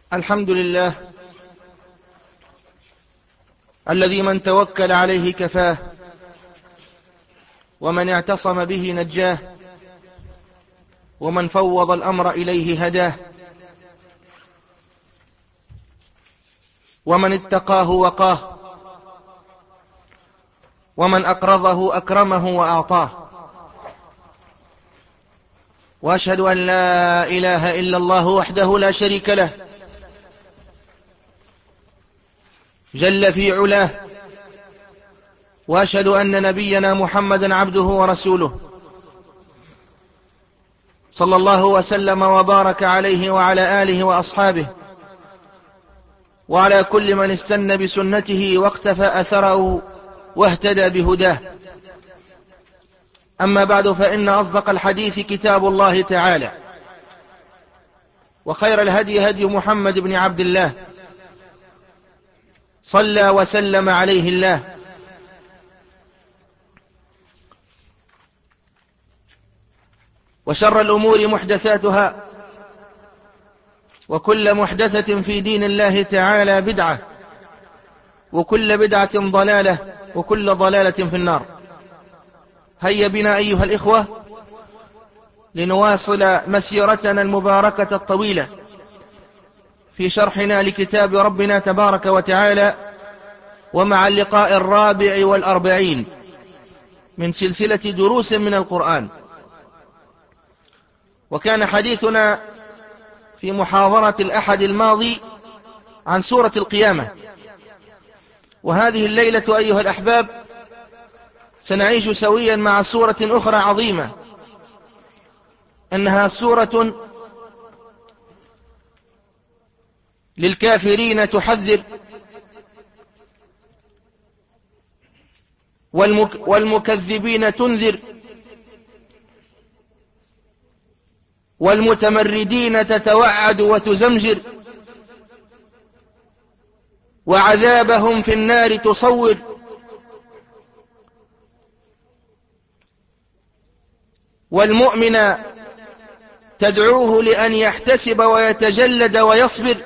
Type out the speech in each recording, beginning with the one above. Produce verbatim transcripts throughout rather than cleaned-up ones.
الحمد لله الذي من توكل عليه كفاه، ومن اعتصم به نجاه، ومن فوض الأمر إليه هداه، ومن اتقاه وقاه، ومن أقرضه أكرمه وأعطاه. وأشهد أن لا إله إلا الله وحده لا شريك له جل في علاه، وأشهد أن نبينا محمدا عبده ورسوله صلى الله وسلم وبارك عليه وعلى آله وأصحابه وعلى كل من استنى بسنته واقتفى أثره واهتدى بهداه. أما بعد، فإن أصدق الحديث كتاب الله تعالى، وخير الهدي هدي محمد بن عبد الله صلى وسلم عليه الله، وشر الأمور محدثاتها، وكل محدثة في دين الله تعالى بدعة، وكل بدعة ضلالة، وكل ضلالة في النار. هيا بنا أيها الإخوة لنواصل مسيرتنا المباركة الطويلة في شرحنا لكتاب ربنا تبارك وتعالى، ومع اللقاء الرابع والأربعين من سلسلة دروس من القرآن. وكان حديثنا في محاضرة الأحد الماضي عن سورة القيامة، وهذه الليلة أيها الأحباب سنعيش سويا مع سورة أخرى عظيمة، إنها سورة للكافرين تحذر، والمك والمكذبين تنذر، والمتمردين تتوعد وتزمجر، وعذابهم في النار تصور، والمؤمن تدعوه لأن يحتسب ويتجلد ويصبر.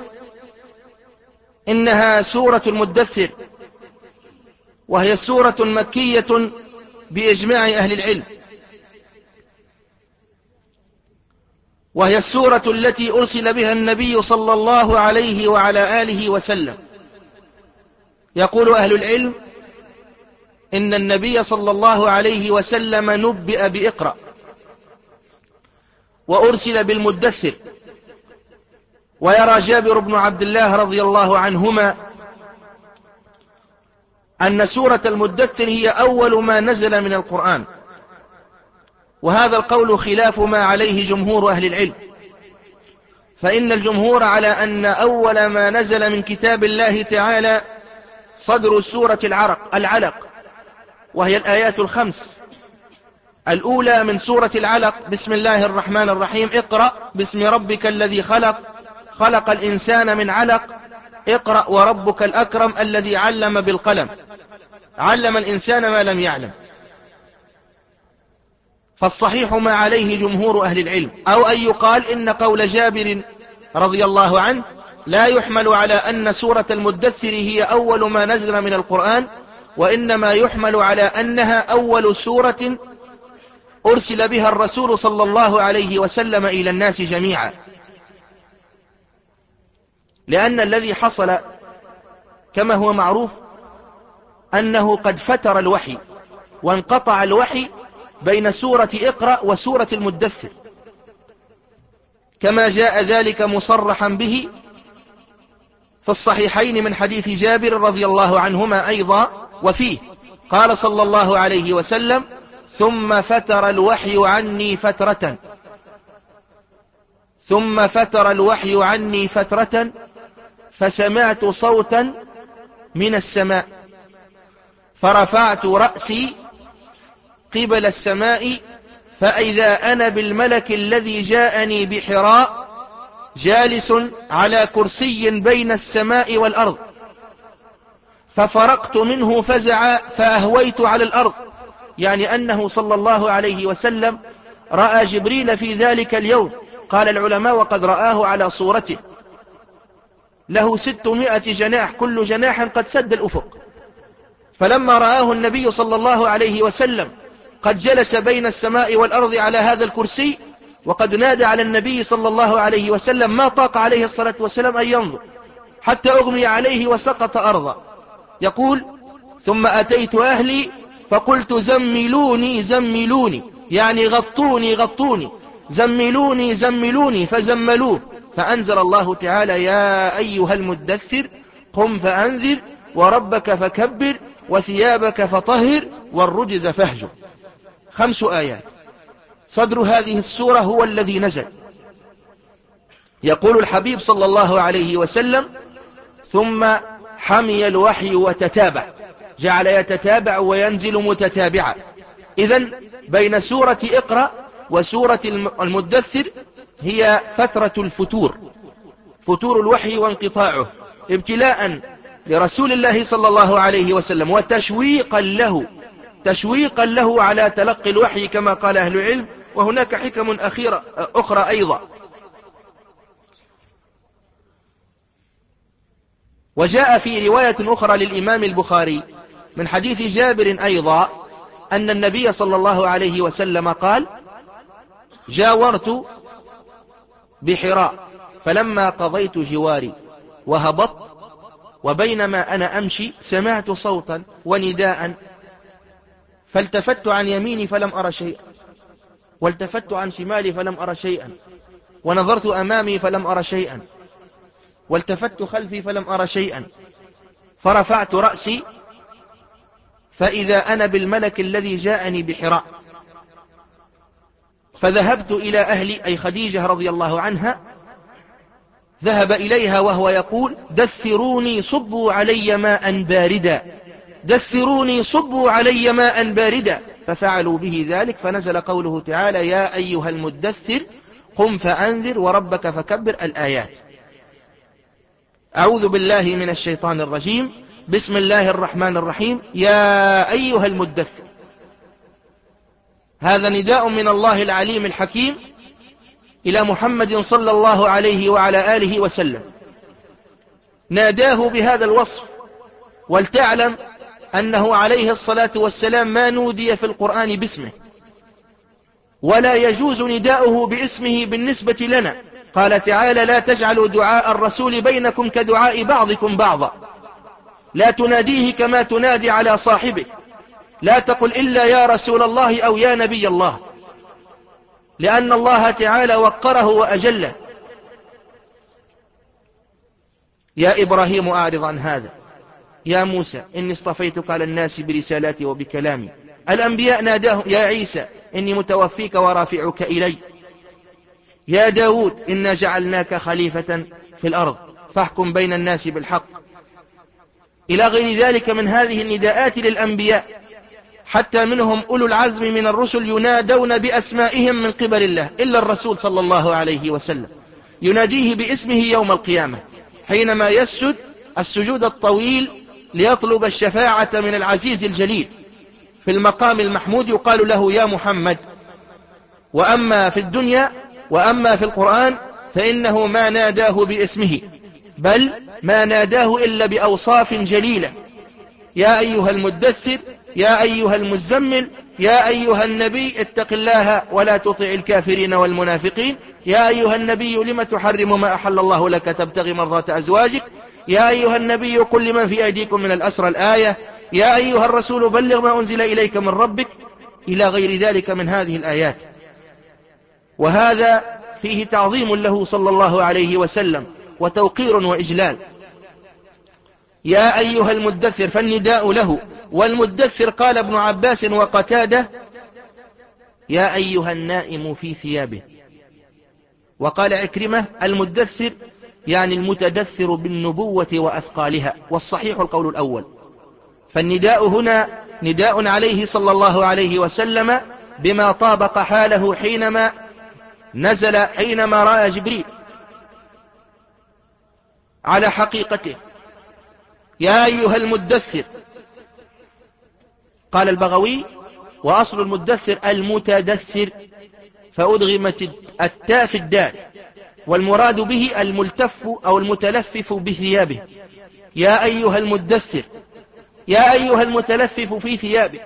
إنها سورة المدثر، وهي سورة مكية بإجماع أهل العلم، وهي السورة التي أرسل بها النبي صلى الله عليه وعلى آله وسلم. يقول أهل العلم إن النبي صلى الله عليه وسلم نبئ بإقرأ، وأرسل بالمدثر. ويرى جابر بن عبد الله رضي الله عنهما أن سورة المدثر هي أول ما نزل من القرآن، وهذا القول خلاف ما عليه جمهور أهل العلم، فإن الجمهور على أن أول ما نزل من كتاب الله تعالى صدر سورة العرق العلق، وهي الآيات الخمس الأولى من سورة العلق: بسم الله الرحمن الرحيم، اقرأ باسم ربك الذي خلق، خلق الإنسان من علق، اقرأ وربك الأكرم الذي علم بالقلم، علم الإنسان ما لم يعلم. فالصحيح ما عليه جمهور أهل العلم، أو أن يقال إن قول جابر رضي الله عنه لا يحمل على أن سورة المدثر هي أول ما نزل من القرآن، وإنما يحمل على أنها أول سورة أرسل بها الرسول صلى الله عليه وسلم إلى الناس جميعا، لأن الذي حصل كما هو معروف أنه قد فتر الوحي وانقطع الوحي بين سورة اقرأ وسورة المدثر، كما جاء ذلك مصرحا به في الصحيحين من حديث جابر رضي الله عنهما أيضا، وفيه قال صلى الله عليه وسلم: ثم فتر الوحي عني فترة ثم فتر الوحي عني فترة فسمعت صوتا من السماء فرفعت رأسي قبل السماء فإذا أنا بالملك الذي جاءني بحراء جالس على كرسي بين السماء والأرض، ففرقت منه فزعا فأهويت على الأرض، يعني أنه صلى الله عليه وسلم رأى جبريل في ذلك اليوم. قال العلماء: وقد رآه على صورته. له ستمائة جناح، كل جناح قد سد الأفق. فلما رآه النبي صلى الله عليه وسلم قد جلس بين السماء والأرض على هذا الكرسي وقد نادى على النبي صلى الله عليه وسلم، ما طاق عليه الصلاة والسلام أن ينظر حتى أغمي عليه وسقط أرضا. يقول: ثم أتيت أهلي فقلت زملوني زملوني، يعني غطوني غطوني، زملوني زملوني، فزملوه. فأنزل الله تعالى: يا أيها المدثر قم فأنذر وربك فكبر وثيابك فطهر والرجز فاهجر. خمس آيات. صدر هذه السورة هو الذي نزل. يقول الحبيب صلى الله عليه وسلم: ثم حمي الوحي وتتابع، جعل يتتابع وينزل متتابعا. إذن بين سورة اقرأ وسورة المدثر هي فترة الفتور، فتور الوحي وانقطاعه، ابتلاء لرسول الله صلى الله عليه وسلم وتشويقا له، تشويقا له على تلقي الوحي كما قال أهل العلم. وهناك حكم أخيرة أخرى أيضا. وجاء في رواية أخرى للإمام البخاري من حديث جابر أيضا أن النبي صلى الله عليه وسلم قال: جاورت بحراء فلما قضيت جواري وهبطت وبينما أنا أمشي سمعت صوتا ونداء، فالتفت عن يميني فلم أرى شيئا، والتفت عن شمالي فلم أرى شيئا، ونظرت أمامي فلم أرى شيئا، والتفت خلفي فلم أرى شيئا، فرفعت رأسي فإذا أنا بالملك الذي جاءني بحراء، فذهبت إلى أهلي، أي خديجة رضي الله عنها، ذهب إليها وهو يقول: دثروني صبوا علي ماء باردا، دثروني صبوا علي ماء باردا، ففعلوا به ذلك، فنزل قوله تعالى: يا أيها المدثر قم فأنذر وربك فكبر، الآيات. أعوذ بالله من الشيطان الرجيم. بسم الله الرحمن الرحيم. يا أيها المدثر، هذا نداء من الله العليم الحكيم إلى محمد صلى الله عليه وعلى آله وسلم، ناداه بهذا الوصف. ولتعلم أنه عليه الصلاة والسلام ما نودي في القرآن باسمه، ولا يجوز نداؤه باسمه بالنسبة لنا. قال تعالى: لا تجعلوا دعاء الرسول بينكم كدعاء بعضكم بعضا، لا تناديه كما تنادي على صاحبك، لا تقل إلا يا رسول الله أو يا نبي الله، لأن الله تعالى وقره وأجله. يا إبراهيم أعرض عن هذا، يا موسى إني اصطفيتك على الناس برسالاتي وبكلامي. الأنبياء ناداهم: يا عيسى إني متوفيك ورافعك إلي. يا داود إنا جعلناك خليفة في الأرض فاحكم بين الناس بالحق، إلى غير ذلك من هذه النداءات للأنبياء. حتى منهم أولو العزم من الرسل ينادون بأسمائهم من قبل الله، إلا الرسول صلى الله عليه وسلم يناديه باسمه يوم القيامة حينما يسجد السجود الطويل ليطلب الشفاعة من العزيز الجليل في المقام المحمود، يقال له يا محمد. وأما في الدنيا وأما في القرآن فإنه ما ناداه باسمه، بل ما ناداه إلا بأوصاف جليلة: يا أيها المدثر، يا أيها المزمل، يا أيها النبي اتق الله ولا تطع الكافرين والمنافقين، يا أيها النبي لم تحرم ما أحل الله لك تبتغي مرضات أزواجك، يا أيها النبي قل لمن في أيديكم من الأسرى، الآية، يا أيها الرسول بلغ ما أنزل إليك من ربك، إلى غير ذلك من هذه الآيات. وهذا فيه تعظيم له صلى الله عليه وسلم وتوقير وإجلال. يا أيها المدثر، فالنداء له. والمدثر قال ابن عباس وقتاده: يا أيها النائم في ثيابه. وقال عكرمة: المدثر يعني المتدثر بالنبوة وأثقالها، والصحيح القول الأول. فالنداء هنا نداء عليه صلى الله عليه وسلم بما طابق حاله حينما نزل، حينما رأى جبريل على حقيقته. يا أيها المدثر. قال البغوي: وأصل المدثر المتدثر، فأدغمت التاء في الدال، والمراد به الملتف أو المتلفف بثيابه. يا أيها المدثر، يا أيها المتلفف في ثيابه،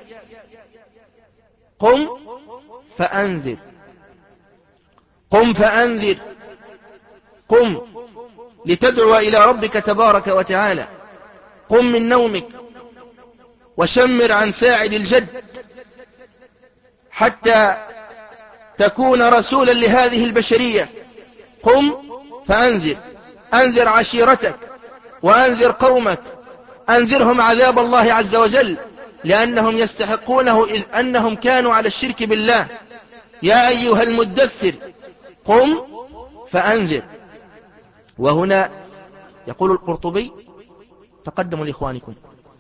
قم فأنذر، قم فأنذر، قم لتدعو إلى ربك تبارك وتعالى. قم من نومك وشمر عن ساعد الجد حتى تكون رسولا لهذه البشرية. قم فأنذر، أنذر عشيرتك وأنذر قومك، أنذرهم عذاب الله عز وجل لأنهم يستحقونه، إذ أنهم كانوا على الشرك بالله. يا أيها المدثر قم فأنذر. وهنا يقول القرطبي، تقدموا لإخوانكم،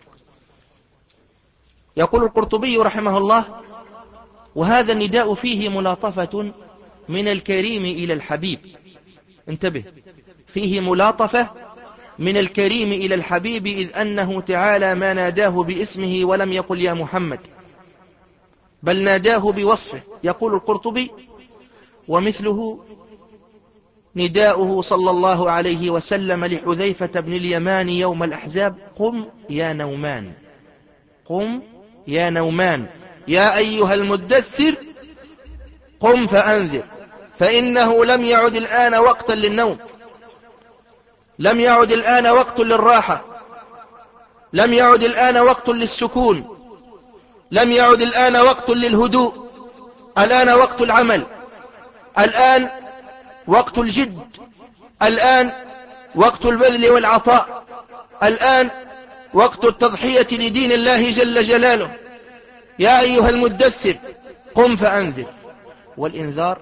يقول القرطبي رحمه الله: وهذا النداء فيه ملاطفة من الكريم إلى الحبيب. انتبه، فيه ملاطفة من الكريم إلى الحبيب، إذ أنه تعالى ما ناداه باسمه ولم يقل يا محمد، بل ناداه بوصفه. يقول القرطبي: ومثله نداؤه صلى الله عليه وسلم لحذيفة بن اليمان يوم الأحزاب: قم يا نومان، قم يا نومان، يا أيها المدثر قم فأنذر، فإنه لم يعد الآن وقتا للنوم، لم يعد الآن وقت للراحة، لم يعد الآن وقت للسكون، لم يعد الآن وقت للهدوء، الآن وقت العمل، الآن وقت الجد، الآن وقت البذل والعطاء، الآن وقت التضحية لدين الله جل جلاله. يا أيها المدثر قم فأنذر. والإنذار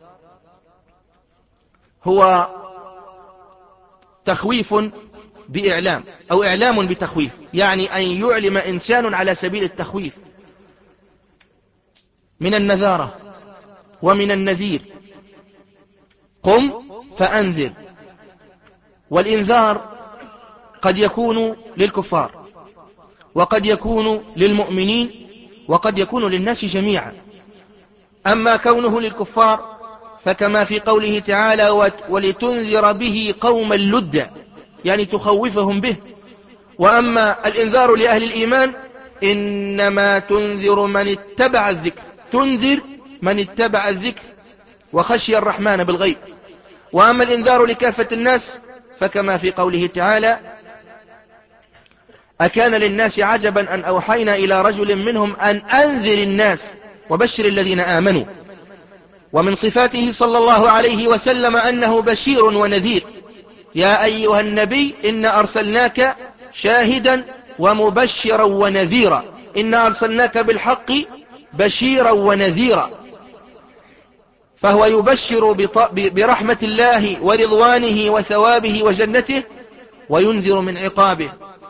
هو تخويف بإعلام أو إعلام بتخويف، يعني أن يعلم إنسان على سبيل التخويف، من النذارة ومن النذير. قم فأنذر. والإنذار قد يكون للكفار، وقد يكون للمؤمنين، وقد يكون للناس جميعا. أما كونه للكفار فكما في قوله تعالى: ولتنذر به قوما لدا، يعني تخوفهم به. وأما الإنذار لأهل الإيمان إنما تنذر من اتبع الذكر، تنذر من اتبع الذكر وخشي الرحمن بالغيب. وأما الإنذار لكافة الناس فكما في قوله تعالى: أكان للناس عجبا أن أوحينا إلى رجل منهم أن أنذر الناس وبشر الذين آمنوا. ومن صفاته صلى الله عليه وسلم أنه بشير ونذير. يا أيها النبي إنا أرسلناك شاهدا ومبشرا ونذيرا، إنا أرسلناك بالحق بشيرا ونذيرا. فهو يبشر برحمة الله ورضوانه وثوابه وجنته، وينذر من عقابه،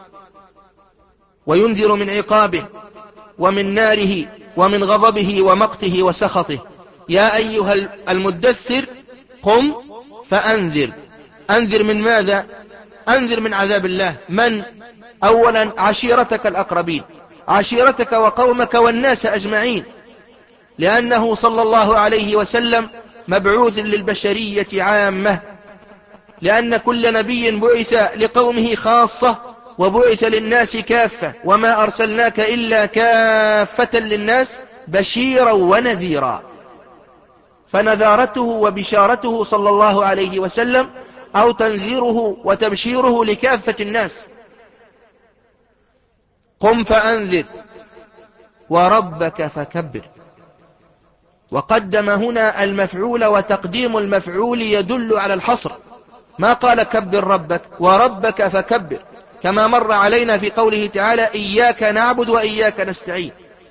وينذر من عقابه ومن ناره ومن غضبه ومقته وسخطه. يا أيها المدثر قم فأنذر. أنذر من ماذا؟ أنذر من عذاب الله. من؟ أولا عشيرتك الأقربين، عشيرتك وقومك والناس أجمعين، لأنه صلى الله عليه وسلم مبعوث للبشرية عامة، لأن كل نبي بعث لقومه خاصة وبعث للناس كافة، وما أرسلناك إلا كافة للناس بشيرا ونذيرا. فنذارته وبشارته صلى الله عليه وسلم أو تنذيره وتبشيره لكافة الناس. قم فأنذر وربك فكبر. وقدم هنا المفعول، وتقديم المفعول يدل على الحصر، ما قال كبر ربك، وربك فكبر، كما مر علينا في قوله تعالى: إياك نعبد وإياك نستعين.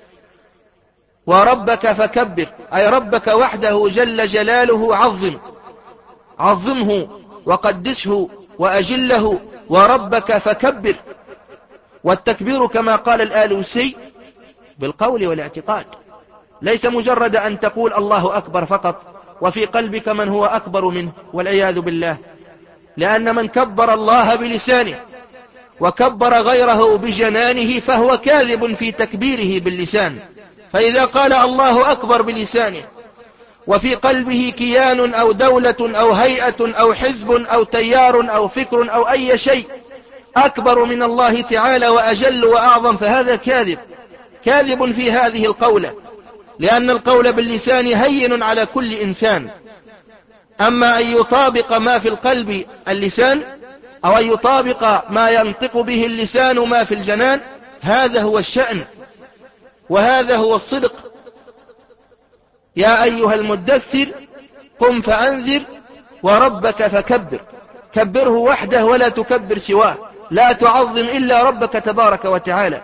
وربك فكبر أي ربك وحده جل جلاله عظم، عظمه وقدسه وأجله، وربك فكبر. والتكبير كما قال الآلوسي بالقول والاعتقاد، ليس مجرد أن تقول الله أكبر فقط وفي قلبك من هو أكبر منه، والعياذ بالله. لأن من كبر الله بلسانه وكبر غيره بجنانه فهو كاذب في تكبيره باللسان. فإذا قال الله أكبر بلسانه وفي قلبه كيان أو دولة أو هيئة أو حزب أو تيار أو فكر أو أي شيء أكبر من الله تعالى وأجل وأعظم، فهذا كاذب، كاذب في هذه القولة، لأن القول باللسان هين على كل إنسان. أما أن يطابق ما في القلب اللسان، أو أن يطابق ما ينطق به اللسان ما في الجنان، هذا هو الشأن وهذا هو الصدق. يا أيها المدثر قم فأنذر وربك فكبر، كبره وحده ولا تكبر سواه، لا تعظم إلا ربك تبارك وتعالى.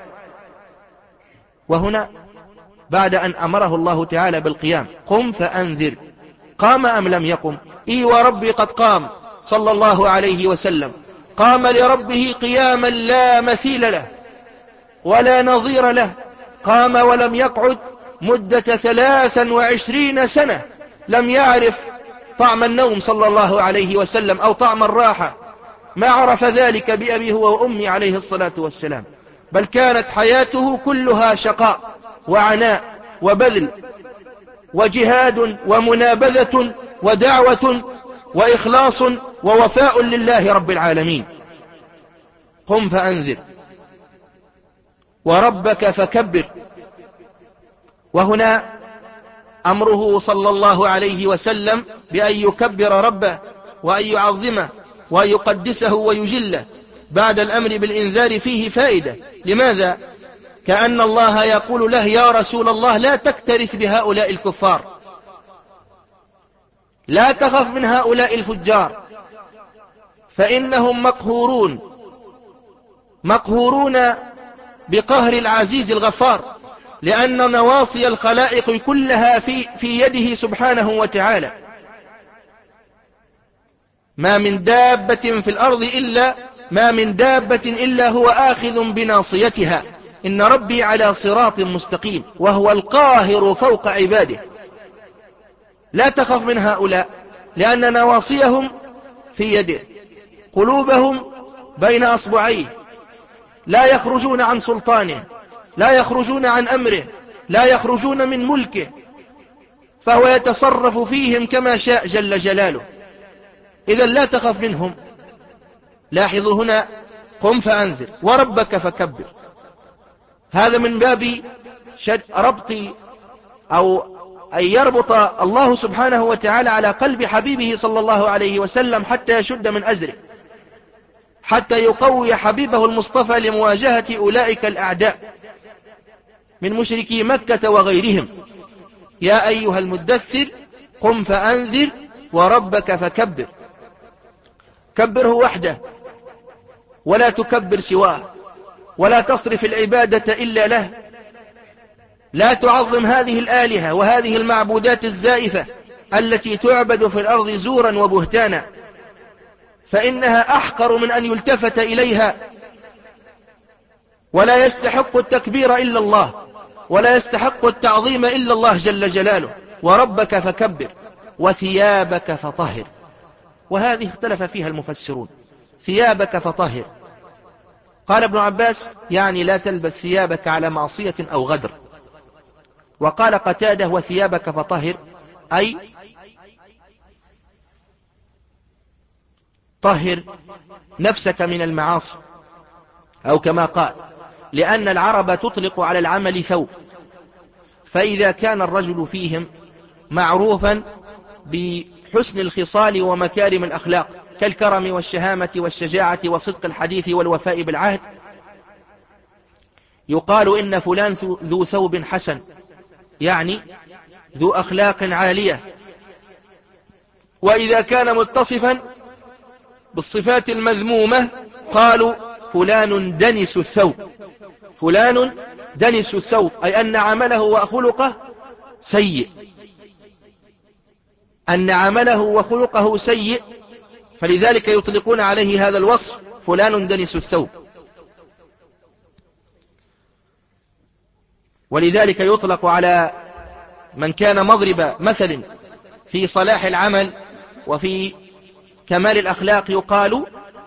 وهنا بعد أن أمره الله تعالى بالقيام، قم فأنذر، قام أم لم يقم؟ إي وربي قد قام صلى الله عليه وسلم، قام لربه قياما لا مثيل له ولا نظير له، قام ولم يقعد مدة ثلاثا وعشرين سنة، لم يعرف طعم النوم صلى الله عليه وسلم أو طعم الراحة، ما عرف ذلك بأبي هو وأمي عليه الصلاة والسلام، بل كانت حياته كلها شقاء وعناء وبذل وجهاد ومنابذة ودعوة وإخلاص ووفاء لله رب العالمين. قم فأنذر وربك فكبر. وهنا أمره صلى الله عليه وسلم بأن يكبر ربه وأن يعظمه وأن يقدسه ويجله بعد الأمر بالإنذار فيه فائدة. لماذا؟ كأن الله يقول له يا رسول الله لا تكترث بهؤلاء الكفار، لا تخف من هؤلاء الفجار، فإنهم مقهورون مقهورون بقهر العزيز الغفار، لأن نواصي الخلائق كلها في, في يده سبحانه وتعالى. ما من دابة في الأرض إلا ما من دابة إلا هو آخذ بناصيتها، إن ربي على صراط مستقيم، وهو القاهر فوق عباده. لا تخف من هؤلاء لأن نواصيهم في يده، قلوبهم بين أصبعيه، لا يخرجون عن سلطانه، لا يخرجون عن أمره، لا يخرجون من ملكه، فهو يتصرف فيهم كما شاء جل جلاله. إذا لا تخف منهم. لاحظوا هنا قم فأنذر وربك فكبر، هذا من باب شد ربط أو أن يربط الله سبحانه وتعالى على قلب حبيبه صلى الله عليه وسلم حتى يشد من أزره، حتى يقوي حبيبه المصطفى لمواجهة أولئك الأعداء من مشركي مكة وغيرهم. يا أيها المدثر قم فأنذر وربك فكبر، كبره وحده ولا تكبر سواه، ولا تصرف العبادة إلا له، لا تعظم هذه الآلهة وهذه المعبودات الزائفة التي تعبد في الأرض زورا وبهتانا، فإنها أحقر من أن يلتفت إليها، ولا يستحق التكبير إلا الله، ولا يستحق التعظيم إلا الله جل جلاله. وربك فكبر وثيابك فطهر، وهذه اختلف فيها المفسرون. ثيابك فطهر، قال ابن عباس يعني لا تلبس ثيابك على معصية أو غدر، وقال قتادة وثيابك فطهر أي طهر نفسك من المعاصي، أو كما قال لأن العرب تطلق على العمل ثوب، فإذا كان الرجل فيهم معروفا بحسن الخصال ومكارم الأخلاق كالكرم والشهامة والشجاعة وصدق الحديث والوفاء بالعهد، يقال إن فلان ذو ثوب حسن، يعني ذو أخلاق عالية. وإذا كان متصفا بالصفات المذمومة قالوا فلان دنس الثوب، فلان دنس الثوب، أي أن عمله وخلقه سيء، أن عمله وخلقه سيء، فلذلك يطلقون عليه هذا الوصف فلان دنس الثوب. ولذلك يطلق على من كان مضرب مثل في صلاح العمل وفي كمال الأخلاق يقال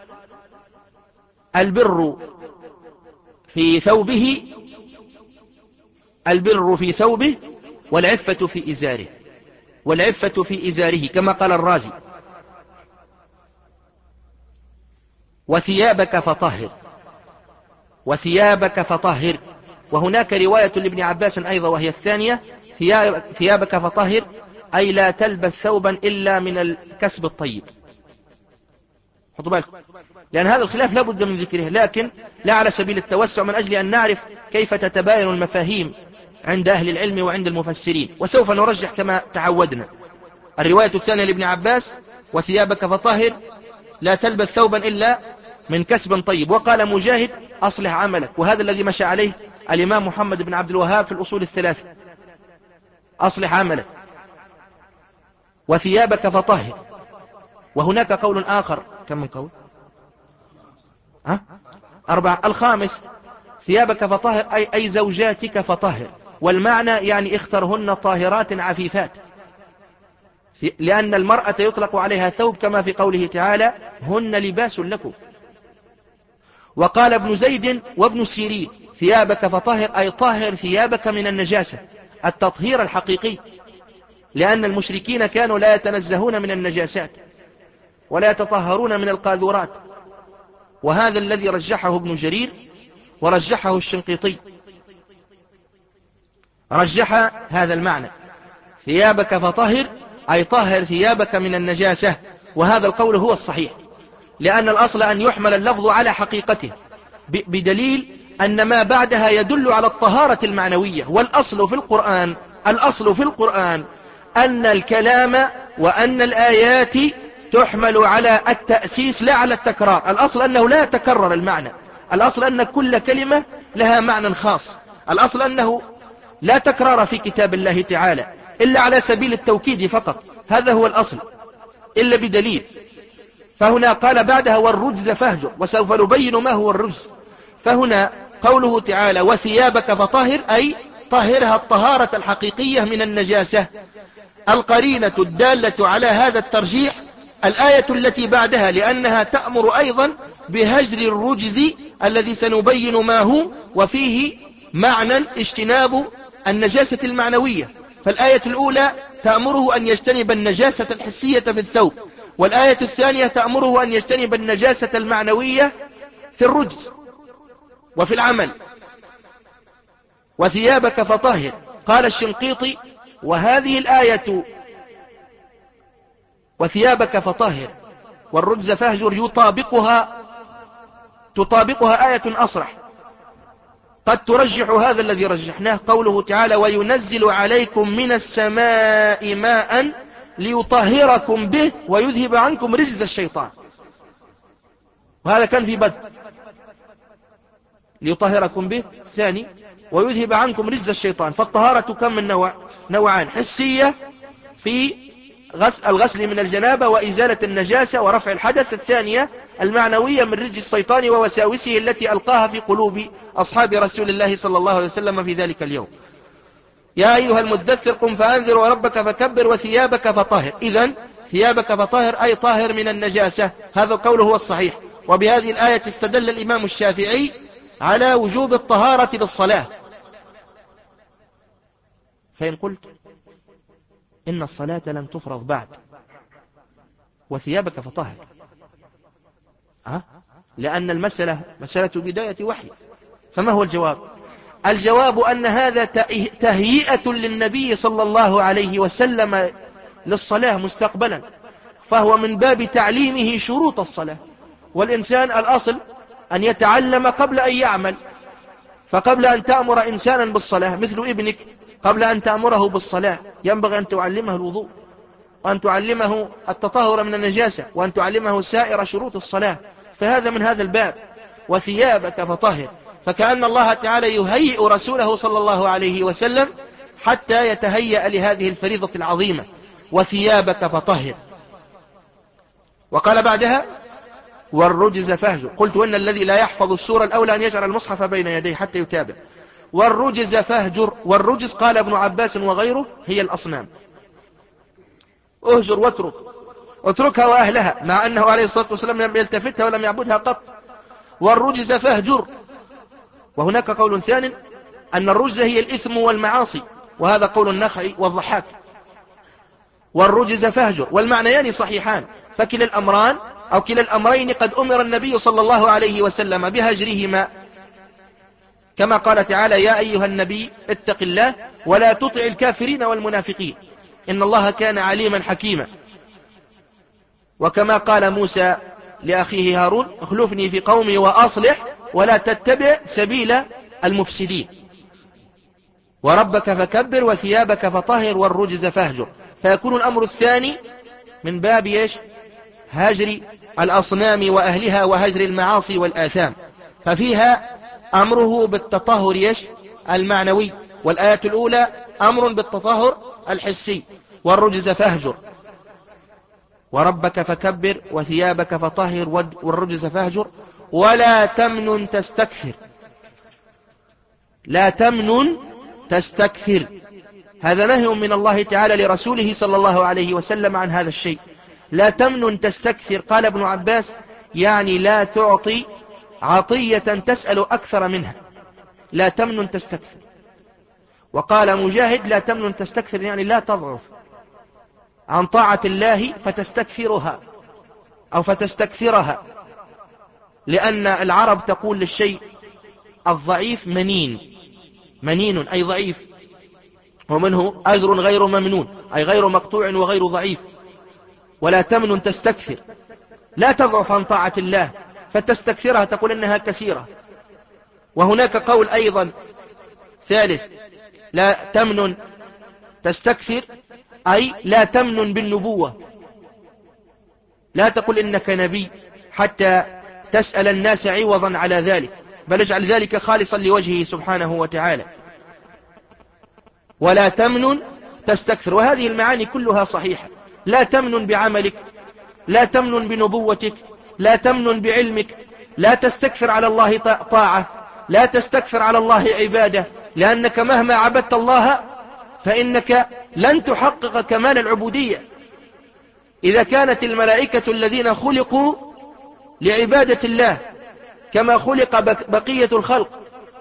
البر في ثوبه البر في ثوبه والعفة في إزاره. والعفة في إزاره كما قال الرازي. وثيابك فطهر، وثيابك فطهر. وهناك رواية لابن عباس أيضا وهي الثانية: ثيابك فطهر أي لا تلبس ثوبا إلا من الكسب الطيب. حطوا بالكم، لأن هذا الخلاف لا بد من ذكره، لكن لا على سبيل التوسع، من أجل أن نعرف كيف تتباين المفاهيم عند أهل العلم وعند المفسرين. وسوف نرجح كما تعودنا. الرواية الثانية لابن عباس: وثيابك فطهر لا تلبس ثوبا إلا من كسب طيب. وقال مجاهد: أصلح عملك، وهذا الذي مشى عليه الإمام محمد بن عبد الوهاب في الأصول الثلاثة: أصلح عملك وثيابك فطهر. وهناك قول آخر، كم من قول؟ ها؟ أربعة. الخامس: ثيابك فطهر أي, أي زوجاتك فطهر، والمعنى يعني اخترهن طاهرات عفيفات، لأن المرأة يطلق عليها ثوب كما في قوله تعالى: هن لباس لكم. وقال ابن زيد وابن سيرين: ثيابك فطهر أي طهر ثيابك من النجاسة، التطهير الحقيقي، لأن المشركين كانوا لا يتنزهون من النجاسات ولا يتطهرون من القاذورات. وهذا الذي رجحه ابن جرير ورجحه الشنقيطي، رجح هذا المعنى: ثيابك فطهر أي طهر ثيابك من النجاسة. وهذا القول هو الصحيح، لأن الأصل أن يحمل اللفظ على حقيقته، بدليل أن ما بعدها يدل على الطهارة المعنوية. والأصل في القرآن الأصل في القرآن أن الكلام وأن الآيات تحمل على التأسيس لا على التكرار. الأصل أنه لا يتكرر المعنى، الأصل أن كل كلمة لها معنى خاص، الأصل أنه لا تكرار في كتاب الله تعالى إلا على سبيل التوكيد فقط، هذا هو الأصل، إلا بدليل. فهنا قال بعدها: والرجز فاهجر، وسوف نبين ما هو الرجز. فهنا قوله تعالى: وثيابك فطهر أي طهرها الطهارة الحقيقية من النجاسة. القرينة الدالة على هذا الترجيح الآية التي بعدها، لأنها تأمر أيضا بهجر الرجز الذي سنبين ما هو، وفيه معنى اجتناب النجاسة المعنوية. فالآية الأولى تأمره أن يجتنب النجاسة الحسية في الثوب، والآية الثانية تأمره أن يجتنب النجاسة المعنوية في الرجز وفي العمل. وثيابك فطهر. قال الشنقيطي: وهذه الآية وثيابك فطهر والرجز فاهجر يطابقها تطابقها آية أصرح قد ترجح هذا الذي رجحناه، قوله تعالى: وينزل عليكم من السماء ماء ليطهركم به ويذهب عنكم رجز الشيطان. وهذا كان في بدء ليطهركم به، ثاني ويذهب عنكم رجز الشيطان. فالطهارة كم من نوع؟ نوعان: حسية في غسل الغسل من الجنابة وإزالة النجاسة ورفع الحدث، الثانية المعنوية من رجز الشيطان ووساوسه التي ألقاها في قلوب أصحاب رسول الله صلى الله عليه وسلم في ذلك اليوم. يا أيها المدثر قم فأنذر وربك فكبر وثيابك فطهر. إذن ثيابك فطهر أي طاهر من النجاسة، هذا القول هو الصحيح. وبهذه الآية استدل الإمام الشافعي على وجوب الطهارة للصلاة. فإن قلت إن الصلاة لم تفرض بعد وثيابك فطهر، أه؟ لأن المسألة مسألة بداية وحي، فما هو الجواب؟ الجواب أن هذا تهيئة للنبي صلى الله عليه وسلم للصلاة مستقبلا، فهو من باب تعليمه شروط الصلاة. والإنسان الأصل أن يتعلم قبل أن يعمل، فقبل أن تأمر إنسانا بالصلاة مثل ابنك، قبل أن تأمره بالصلاة ينبغي أن تعلمه الوضوء، وأن تعلمه التطهر من النجاسة، وأن تعلمه سائر شروط الصلاة. فهذا من هذا الباب. وثيابك فطهر، فكأن الله تعالى يهيئ رسوله صلى الله عليه وسلم حتى يتهيأ لهذه الفريضة العظيمة: وثيابك فطهر. وقال بعدها: والرجز فاهجر. قلت إن الذي لا يحفظ السورة الأولى أن يجعل المصحف بين يديه حتى يتابع. والرجز فاهجر. والرجز قال ابن عباس وغيره هي الأصنام. اهجر واترك، اتركها وأهلها، مع أنه عليه الصلاة والسلام لم يلتفتها ولم يعبدها قط. والرجز فاهجر. وهناك قول ثاني أن الرجز هي الإثم والمعاصي، وهذا قول النخعي والضحاك. والرجز فاهجر، والمعنيان صحيحان، فكلا الأمران أو كلا الأمرين قد أمر النبي صلى الله عليه وسلم بهجرهما، كما قال تعالى: يا أيها النبي اتق الله ولا تطع الكافرين والمنافقين إن الله كان عليما حكيما. وكما قال موسى لأخيه هارون: اخلفني في قومي وأصلح ولا تتبع سبيل المفسدين. وربك فكبر وثيابك فطهر والرجز فاهجر، فيكون الأمر الثاني من باب يش هجر الأصنام وأهلها وهجر المعاصي والآثام، ففيها أمره بالتطهر يش المعنوي، والآية الأولى أمر بالتطهر الحسي: والرجز فاهجر. وربك فكبر وثيابك فطهر والرجز فاهجر ولا تمنن تستكثر. لا تمنن تستكثر، هذا نهي من الله تعالى لرسوله صلى الله عليه وسلم عن هذا الشيء. لا تمنن تستكثر، قال ابن عباس: يعني لا تعطي عطية تسأل أكثر منها، لا تمنن تستكثر. وقال مجاهد: لا تمنن تستكثر يعني لا تضعف عن طاعة الله فتستكثرها أو فتستكثرها، لأن العرب تقول للشيء الضعيف منين، منين أي ضعيف، ومنه أجر غير ممنون أي غير مقطوع وغير ضعيف. ولا تمنن تستكثر، لا تضعف عن طاعة الله فتستكثرها تقول إنها كثيرة. وهناك قول أيضا ثالث: لا تمنن تستكثر أي لا تمنن بالنبوة، لا تقل إنك نبي حتى تسأل الناس عوضا على ذلك، بل اجعل ذلك خالصا لوجهه سبحانه وتعالى. ولا تمنن تستكثر، وهذه المعاني كلها صحيحة. لا تمنن بعملك، لا تمنن بنبوتك، لا تمنن بعلمك، لا تستكثر على الله طاعة، لا تستكثر على الله عبادة، لأنك مهما عبدت الله فإنك لن تحقق كمال العبودية. إذا كانت الملائكة الذين خلقوا لعبادة الله كما خلق بقية الخلق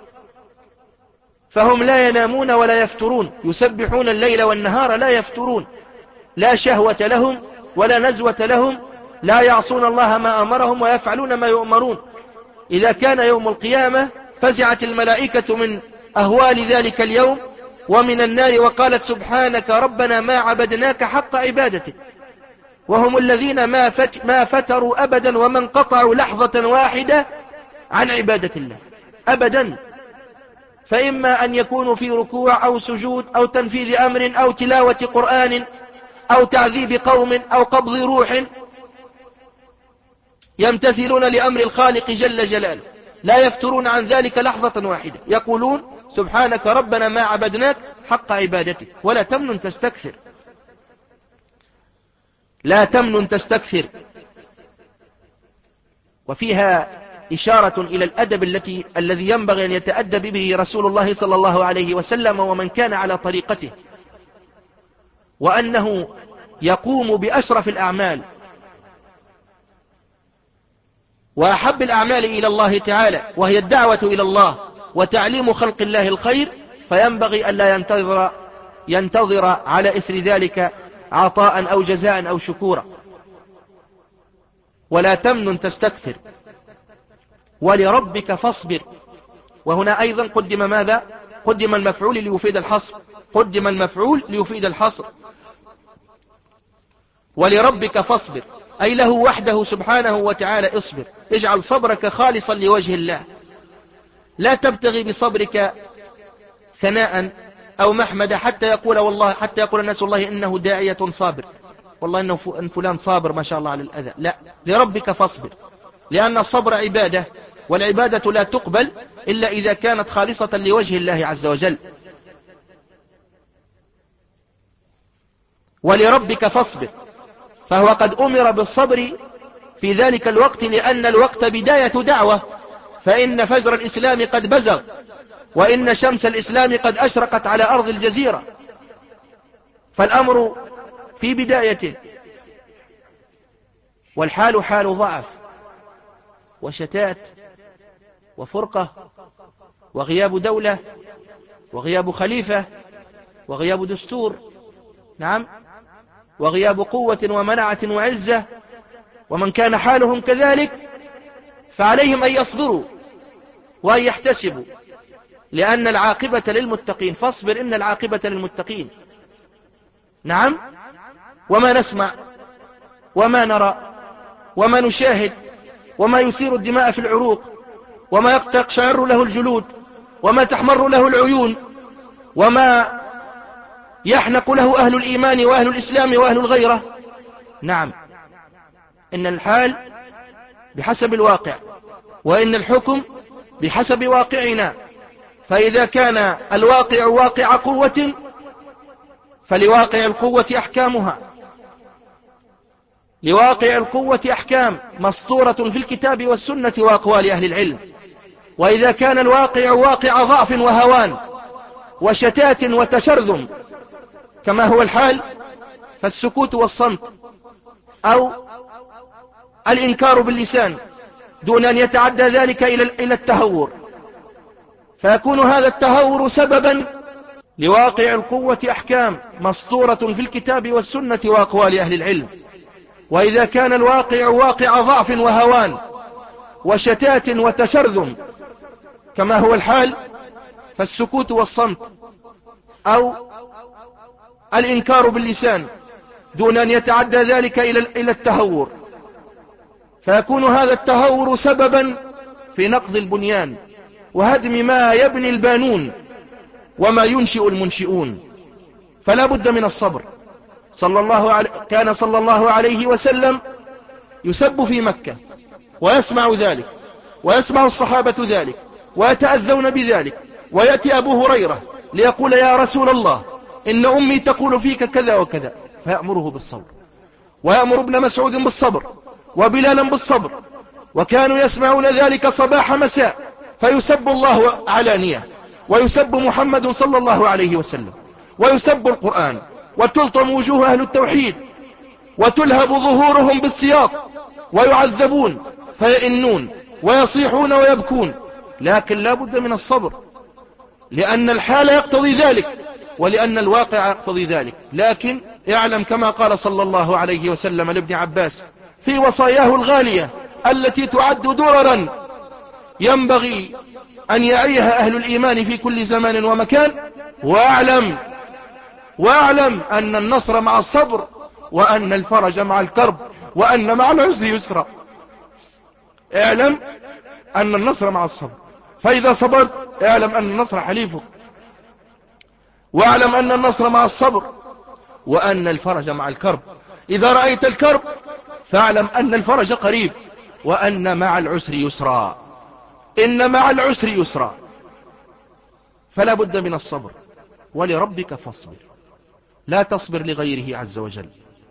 فهم لا ينامون ولا يفترون، يسبحون الليل والنهار لا يفترون، لا شهوة لهم ولا نزوة لهم، لا يعصون الله ما أمرهم ويفعلون ما يؤمرون. إذا كان يوم القيامة فزعت الملائكة من أهوال ذلك اليوم ومن النار وقالت: سبحانك ربنا ما عبدناك حق عبادتك. وهم الذين ما, فت ما فتروا أبدا وما انقطعوا لحظة واحدة عن عبادة الله أبدا، فإما أن يكونوا في ركوع أو سجود أو تنفيذ أمر أو تلاوة قرآن أو تعذيب قوم أو قبض روح، يمتثلون لأمر الخالق جل جلاله، لا يفترون عن ذلك لحظة واحدة، يقولون: سبحانك ربنا ما عبدناك حق عبادتك. ولا تمنن تستكثر، لا تمنن تستكثر. وفيها إشارة إلى الأدب التي الذي ينبغي أن يتأدب به رسول الله صلى الله عليه وسلم ومن كان على طريقته، وأنه يقوم بأشرف الأعمال وأحب الأعمال إلى الله تعالى، وهي الدعوة إلى الله وتعليم خلق الله الخير، فينبغي ألا ينتظر, ينتظر على إثر ذلك عطاء أو جزاء أو شكورا. ولا تمنن تستكثر ولربك فاصبر. وهنا أيضا قدم ماذا؟ قدم المفعول ليفيد الحصر، قدم المفعول ليفيد الحصر. ولربك فاصبر أي له وحده سبحانه وتعالى اصبر، اجعل صبرك خالصا لوجه الله، لا تبتغي بصبرك ثناء أو محمد حتى يقول والله حتى يقول الناس والله إنه داعية صابر، والله إنه فلان صابر ما شاء الله على الأذى. لا، لربك فاصبر، لأن الصبر عبادة، والعبادة لا تقبل إلا إذا كانت خالصة لوجه الله عز وجل. ولربك فاصبر، فهو قد أمر بالصبر في ذلك الوقت لأن الوقت بداية دعوة، فإن فجر الإسلام قد بزغ، وإن شمس الإسلام قد أشرقت على أرض الجزيرة، فالأمر في بدايته، والحال حال ضعف وشتات وفرقة وغياب دولة وغياب خليفة وغياب دستور، نعم، وغياب قوة ومنعة وعزة، ومن كان حالهم كذلك فعليهم أن يصبروا وأن يحتسبوا، لأن العاقبة للمتقين. فاصبر إن العاقبة للمتقين. نعم. وما نسمع وما نرى وما نشاهد وما يثير الدماء في العروق، وما تقشعر له الجلود، وما تحمر له العيون، وما يحنق له أهل الإيمان وأهل الإسلام وأهل الغيرة. نعم، إن الحال بحسب الواقع، وإن الحكم بحسب واقعنا. فإذا كان الواقع واقع قوة فلواقع القوة أحكامها. لواقع القوة أحكام مسطورة في الكتاب والسنة وأقوال أهل العلم. وإذا كان الواقع واقع ضعف وهوان وشتات وتشرذم كما هو الحال، فالسكوت والصمت أو الإنكار باللسان دون أن يتعدى ذلك إلى التهور، فيكون هذا التهور سببا. لواقع القوة أحكام مسطورة في الكتاب والسنة وأقوال أهل العلم. وإذا كان الواقع واقع ضعف وهوان وشتات وتشرذم كما هو الحال، فالسكوت والصمت أو الإنكار باللسان دون أن يتعدى ذلك إلى التهور، فيكون هذا التهور سببا في نقض البنيان وهدم ما يبني البانون وما ينشئ المنشئون. فلا بد من الصبر. صلى الله عليه كان صلى الله عليه وسلم يسب في مكة ويسمع ذلك، ويسمع الصحابة ذلك ويتأذون بذلك، ويأتي أبو هريرة ليقول يا رسول الله إن أمي تقول فيك كذا وكذا، فيأمره بالصبر، ويأمر ابن مسعود بالصبر، وبلالا بالصبر، وكانوا يسمعون ذلك صباح مساء، فيسب الله علانية، ويسب محمد صلى الله عليه وسلم، ويسب القرآن، وتلطم وجوه أهل التوحيد، وتلهب ظهورهم بالسياط، ويعذبون فيئنون ويصيحون ويبكون. لكن لا بد من الصبر، لأن الحال يقتضي ذلك، ولأن الواقع يقتضي ذلك. لكن اعلم كما قال صلى الله عليه وسلم لابن عباس في وصاياه الغالية التي تعد دررا ينبغي أن يعيها أهل الإيمان في كل زمان ومكان: واعلم واعلم أن النصر مع الصبر، وأن الفرج مع الكرب، وأن مع العسر يسرا. اعلم أن النصر مع الصبر، فإذا صبرت اعلم أن النصر حليفك، واعلم أن النصر مع الصبر، وأن الفرج مع الكرب. إذا رأيت الكرب فاعلم أن الفرج قريب، وأن مع العسر يسرا. إن مع العسر يسرا. فلا بد من الصبر. ولربك فاصبر، لا تصبر لغيره عز وجل.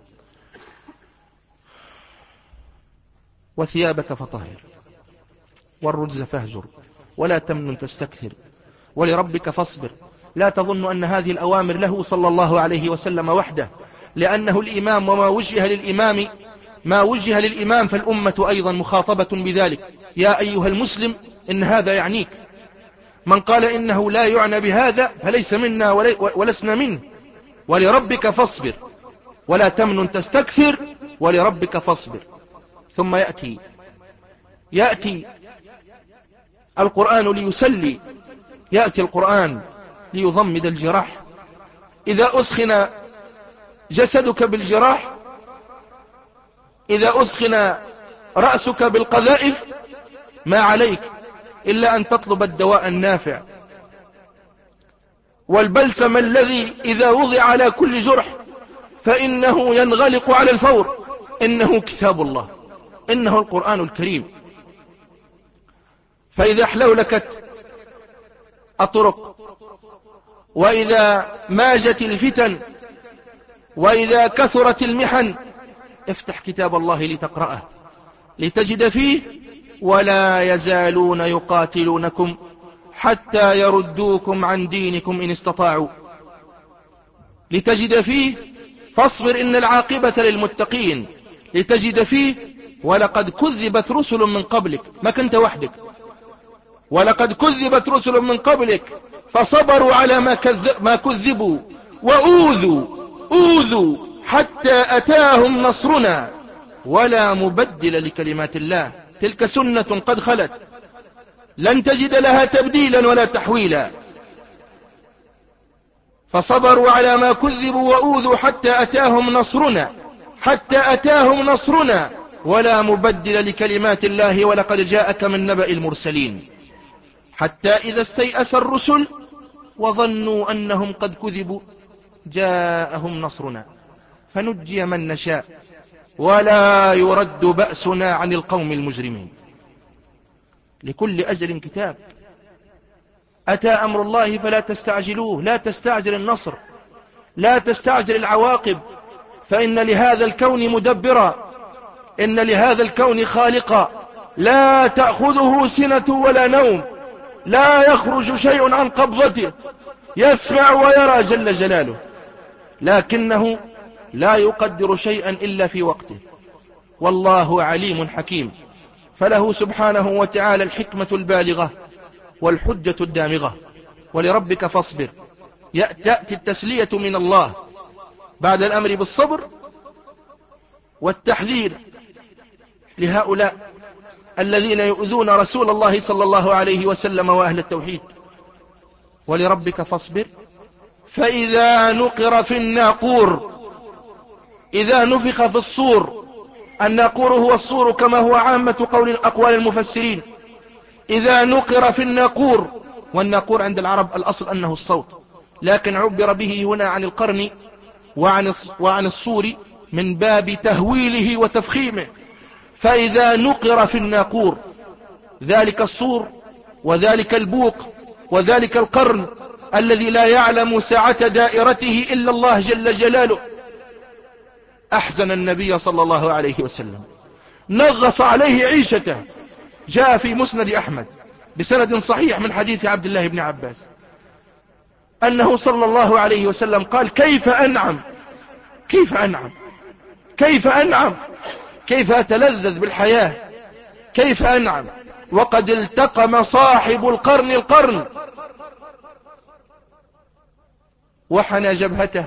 وثيابك فطهر، والرجز فاهجر، ولا تمنن تستكثر، ولربك فاصبر. لا تظن أن هذه الأوامر له صلى الله عليه وسلم وحده، لأنه الإمام، وما وجه للإمام ما وجه للإمام فالأمة أيضا مخاطبة بذلك. يا أيها المسلم إن هذا يعنيك. من قال إنه لا يعنى بهذا فليس منا ولسنا منه. ولربك فاصبر، ولا تمنن تستكثر، ولربك فاصبر. ثم يأتي يأتي القرآن ليسلي، يأتي القرآن ليضمد الجراح. إذا أسخن جسدك بالجراح، إذا أسخن رأسك بالقذائف، ما عليك إلا أن تطلب الدواء النافع والبلسم الذي إذا وضع على كل جرح فإنه ينغلق على الفور. إنه كتاب الله، إنه القرآن الكريم. فإذا حلولكت الطرق، وإذا ماجت الفتن، وإذا كثرت المحن، افتح كتاب الله لتقرأه، لتجد فيه: ولا يزالون يقاتلونكم حتى يردوكم عن دينكم إن استطاعوا. لتجد فيه: فاصبر إن العاقبة للمتقين. لتجد فيه: ولقد كذبت رسل من قبلك، ما كنت وحدك، ولقد كذبت رسل من قبلك فصبروا على ما, كذب ما كذبوا وأوذوا أوذوا حتى أتاهم نصرنا ولا مبدل لكلمات الله. تلك سنة قد خلت لن تجد لها تبديلا ولا تحويلا. فصبروا على ما كذبوا وأوذوا حتى أتاهم نصرنا حتى أتاهم نصرنا ولا مبدل لكلمات الله ولقد جاءك من نبأ المرسلين. حتى إذا استيأس الرسل وظنوا أنهم قد كذبوا جاءهم نصرنا فنجي من نشاء ولا يرد بأسنا عن القوم المجرمين. لكل أجل كتاب. أتى أمر الله فلا تستعجلوه. لا تستعجل النصر، لا تستعجل العواقب، فإن لهذا الكون مدبرا، إن لهذا الكون خالقا لا تأخذه سنة ولا نوم، لا يخرج شيء عن قبضته، يسمع ويرى جل جلاله، لكنه لا يقدر شيئا إلا في وقته، والله عليم حكيم. فله سبحانه وتعالى الحكمة البالغة والحجة الدامغة. ولربك فاصبر. يأتي التسلية من الله بعد الأمر بالصبر والتحذير لهؤلاء الذين يؤذون رسول الله صلى الله عليه وسلم وأهل التوحيد. ولربك فاصبر فإذا نقر في الناقور. إذا نفخ في الصور. الناقور هو الصور كما هو عامة قول أقوال المفسرين. إذا نقر في الناقور. والناقور عند العرب الأصل أنه الصوت، لكن عبر به هنا عن القرن وعن وعن الصور من باب تهويله وتفخيمه. فإذا نقر في الناقور، ذلك الصور وذلك البوق وذلك القرن الذي لا يعلم ساعة دائرته إلا الله جل جلاله، أحزن النبي صلى الله عليه وسلم، نغص عليه عيشته. جاء في مسند أحمد بسند صحيح من حديث عبد الله بن عباس أنه صلى الله عليه وسلم قال: كيف أنعم كيف أنعم كيف أنعم كيف أتلذذ بالحياة، كيف أنعم وقد التقم صاحب القرن القرن. وحنى جبهته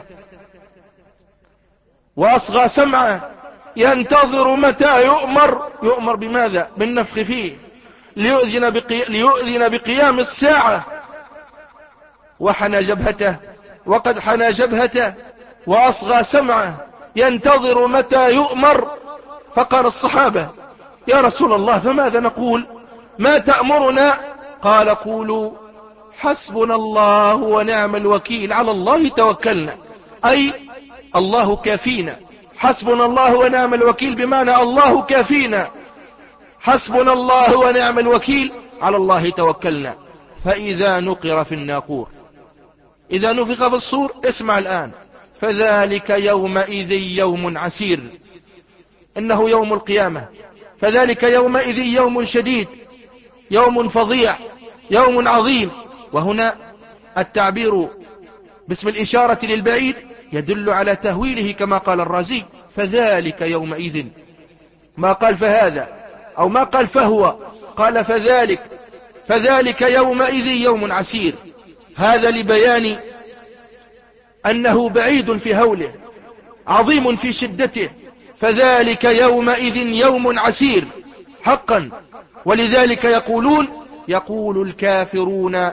وأصغى سمعه ينتظر متى يؤمر. يؤمر بماذا؟ بالنفخ فيه، ليؤذن, بقي... ليؤذن بقيام الساعة. وحنى جبهته وقد حنى جبهته وأصغى سمعه ينتظر متى يؤمر. فقال الصحابة: يا رسول الله فماذا نقول؟ ما تأمرنا؟ قال: قولوا حسبنا الله ونعم الوكيل، على الله توكلنا، أي الله كافينا. حسبنا الله ونعم الوكيل بمعنى الله كافينا، حسبنا الله ونعم الوكيل، على الله توكلنا. فإذا نقر في الناقور، إذا نفخ في الصور، اسمع الآن: فذلك يومئذ يوم عسير. إنه يوم القيامة، فذلك يومئذ يوم شديد، يوم فظيع، يوم عظيم. وهنا التعبير باسم الإشارة للبعيد يدل على تهويله كما قال الرازي: فذلك يومئذ، ما قال فهذا أو ما قال فهو، قال فذلك. فذلك يومئذ يوم عسير، هذا لبيان أنه بعيد في هوله، عظيم في شدته. فذلك يومئذ يوم عسير حقا. ولذلك يقولون يقول الكافرون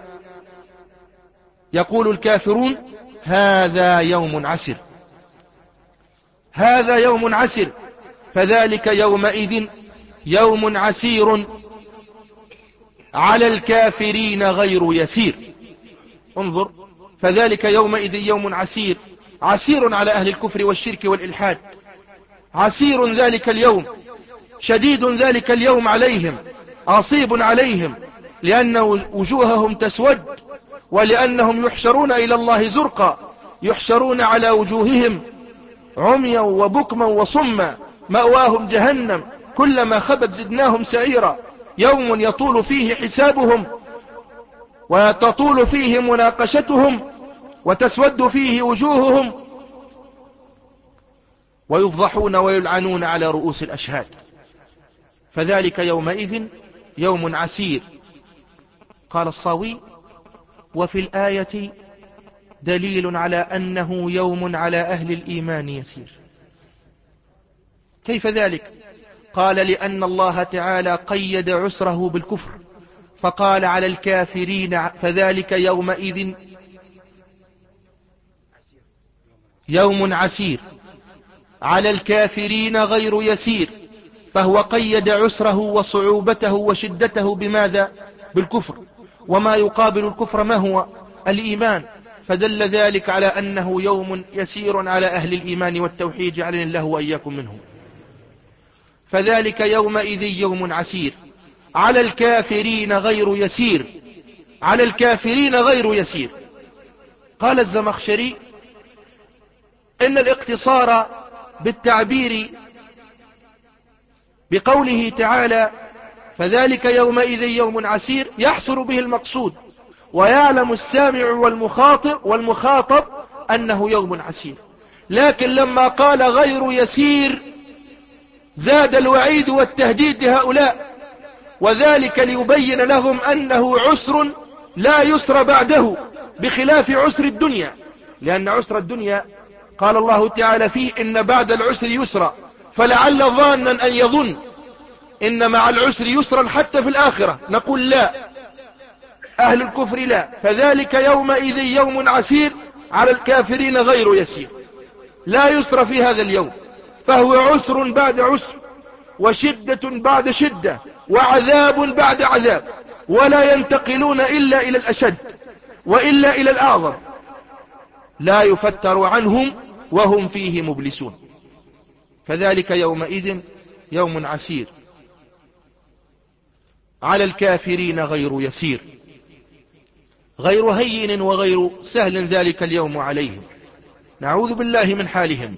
يقول الكافرون هذا يوم عسر، هذا يوم عسر. فذلك يومئذ يوم عسير على الكافرين غير يسير. انظر: فذلك يومئذ يوم عسير، عسير على أهل الكفر والشرك والإلحاد، عسير ذلك اليوم، شديد ذلك اليوم عليهم، عصيب عليهم، لأن وجوههم تسود، ولأنهم يحشرون إلى الله زرقا، يحشرون على وجوههم عميا وبكما وصما، مأواهم جهنم، كلما خبت زدناهم سعيرا. يوم يطول فيه حسابهم وتطول فيه مناقشتهم وتسود فيه وجوههم، ويفضحون ويلعنون على رؤوس الأشهاد. فذلك يومئذ يوم عسير. قال الصاوي: وفي الآية دليل على أنه يوم على أهل الإيمان يسير. كيف ذلك؟ قال لأن الله تعالى قيد عسره بالكفر، فقال على الكافرين فذلك يومئذ يوم عسير، على الكافرين غير يسير، فهو قيد عسره وصعوبته وشدته بماذا؟ بالكفر، وما يقابل الكفر ما هو؟ الإيمان، فدل ذلك على أنه يوم يسير على أهل الإيمان والتوحيد، جعلنا الله وإياكم منهم. فذلك يومئذ يوم عسير، على الكافرين غير يسير، على الكافرين غير يسير. قال الزمخشري إن الاقتصار بالتعبير بقوله تعالى فذلك يومئذ يوم عسير يحصر به المقصود، ويعلم السامع والمخاطب والمخاطب أنه يوم عسير، لكن لما قال غير يسير زاد الوعيد والتهديد لهؤلاء، وذلك ليبين لهم أنه عسر لا يسر بعده، بخلاف عسر الدنيا، لأن عسر الدنيا قال الله تعالى فيه إن بعد العسر يسرا، فلعل ظانا أن يظن إن مع العسر يسرا حتى في الآخرة، نقول لا، أهل الكفر لا، فذلك يومئذ يوم عسير على الكافرين غير يسير، لا يسر في هذا اليوم، فهو عسر بعد عسر، وشدة بعد شدة، وعذاب بعد عذاب، ولا ينتقلون إلا إلى الأشد وإلا إلى الأعظم، لا يفتر عنهم وهم فيه مبلسون. فذلك يومئذ يوم عسير على الكافرين غير يسير، غير هين وغير سهل ذلك اليوم عليهم، نعوذ بالله من حالهم.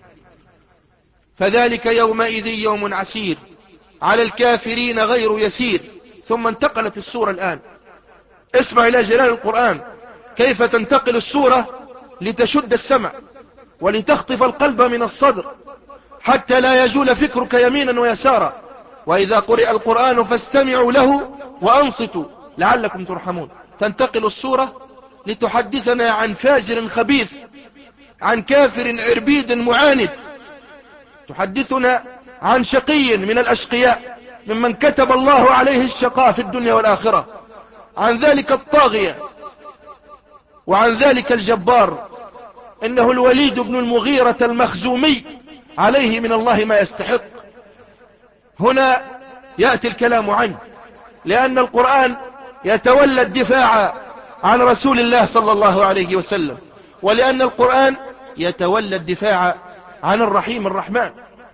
فذلك يومئذ يوم عسير على الكافرين غير يسير. ثم انتقلت السورة الآن، اسمع إلى جلال القرآن كيف تنتقل السورة لتشد السمع ولتخطف القلب من الصدر حتى لا يجول فكرك يمينا ويسارا. وإذا قرئ القرآن فاستمعوا له وأنصتوا لعلكم ترحمون. تنتقل السورة لتحدثنا عن فاجر خبيث، عن كافر عربيد معاند، تحدثنا عن شقي من الأشقياء ممن كتب الله عليه الشقاء في الدنيا والآخرة، عن ذلك الطاغية وعن ذلك الجبار، إنه الوليد بن المغيرة المخزومي، عليه من الله ما يستحق. هنا يأتي الكلام عنه، لأن القرآن يتولى الدفاع عن رسول الله صلى الله عليه وسلم، ولأن القرآن يتولى الدفاع عن الرحيم الرحمن،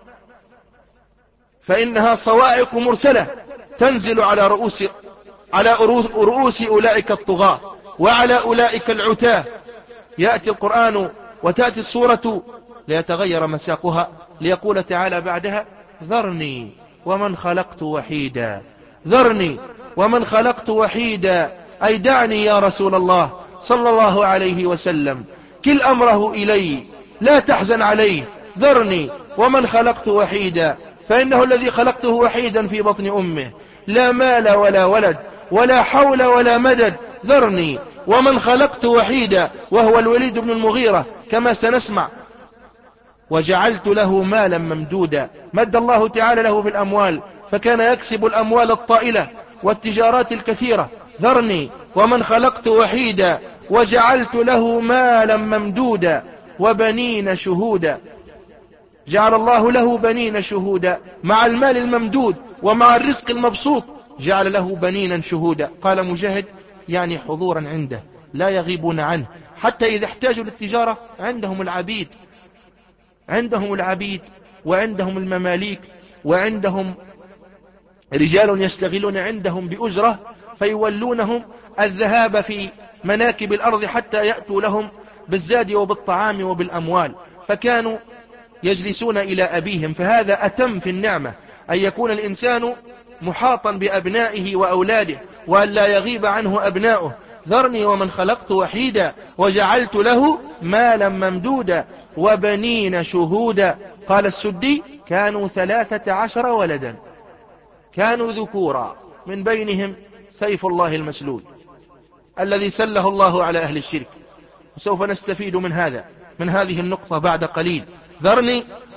فإنها صواعق مرسلة تنزل على رؤوس على رؤوس أولئك الطغاة وعلى أولئك العتاة. يأتي القرآن وتأتي السورة ليتغير مساقها، ليقول تعالى بعدها ذرني ومن خلقت وحيدا، ذرني ومن خلقت وحيدا، أي دعني يا رسول الله صلى الله عليه وسلم، كل أمره إلي، لا تحزن عليه، ذرني ومن خلقت وحيدا، فإنه الذي خلقته وحيدا في بطن أمه، لا مال ولا ولد ولا حول ولا مدد، ذرني ومن خلقت وحيدا، وهو الوليد بن المغيرة كما سنسمع. وجعلت له مالا ممدودا، مد الله تعالى له في الأموال، فكان يكسب الأموال الطائلة والتجارات الكثيرة. ذرني ومن خلقت وحيدا وجعلت له مالا ممدودا وبنين شهودا. جعل الله له بنين شهودا، مع المال الممدود ومع الرزق المبسوط جعل له بنينا شهودا. قال مجاهد يعني حضورا عنده، لا يغيبون عنه، حتى إذا احتاجوا للتجارة عندهم العبيد، عندهم العبيد وعندهم المماليك، وعندهم رجال يشتغلون عندهم بأجرة، فيولونهم الذهاب في مناكب الأرض حتى يأتوا لهم بالزاد وبالطعام وبالأموال، فكانوا يجلسون إلى أبيهم. فهذا أتم في النعمة، أن يكون الإنسان محاطا بأبنائه وأولاده، وأن لا يغيب عنه أبناؤه. ذرني ومن خلقت وحيدا وجعلت له مالا ممدودا وبنين شهودا. قال السدي كانوا ثلاثة عشر ولدا، كانوا ذكورا، من بينهم سيف الله المسلول الذي سله الله على أهل الشرك. وسوف نستفيد من هذا من هذه النقطة بعد قليل. ذرني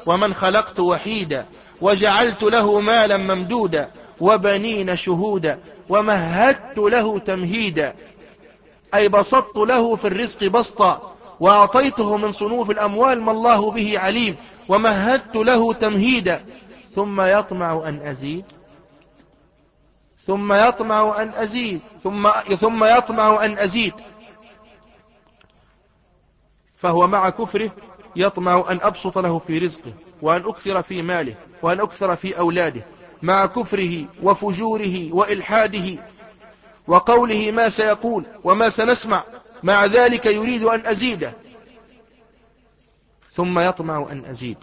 ومن خلقت وحيدا وجعلت له مالا ممدودا وبنين شهودا ومهدت له تمهيدا، أي بسطت له في الرزق بسطا وأعطيته من صنوف الأموال ما الله به عليم، ومهدت له تمهيدا. ثم يطمع أن أزيد ثم يطمع أن أزيد ثم, ثم يطمع أن أزيد فهو مع كفره يطمع أن أبسط له في رزقه وأن أكثر في ماله وأن أكثر في أولاده، مع كفره وفجوره وإلحاده وقوله ما سيقول وما سنسمع، مع ذلك يريد أن أزيده. ثم يطمع أن أزيد.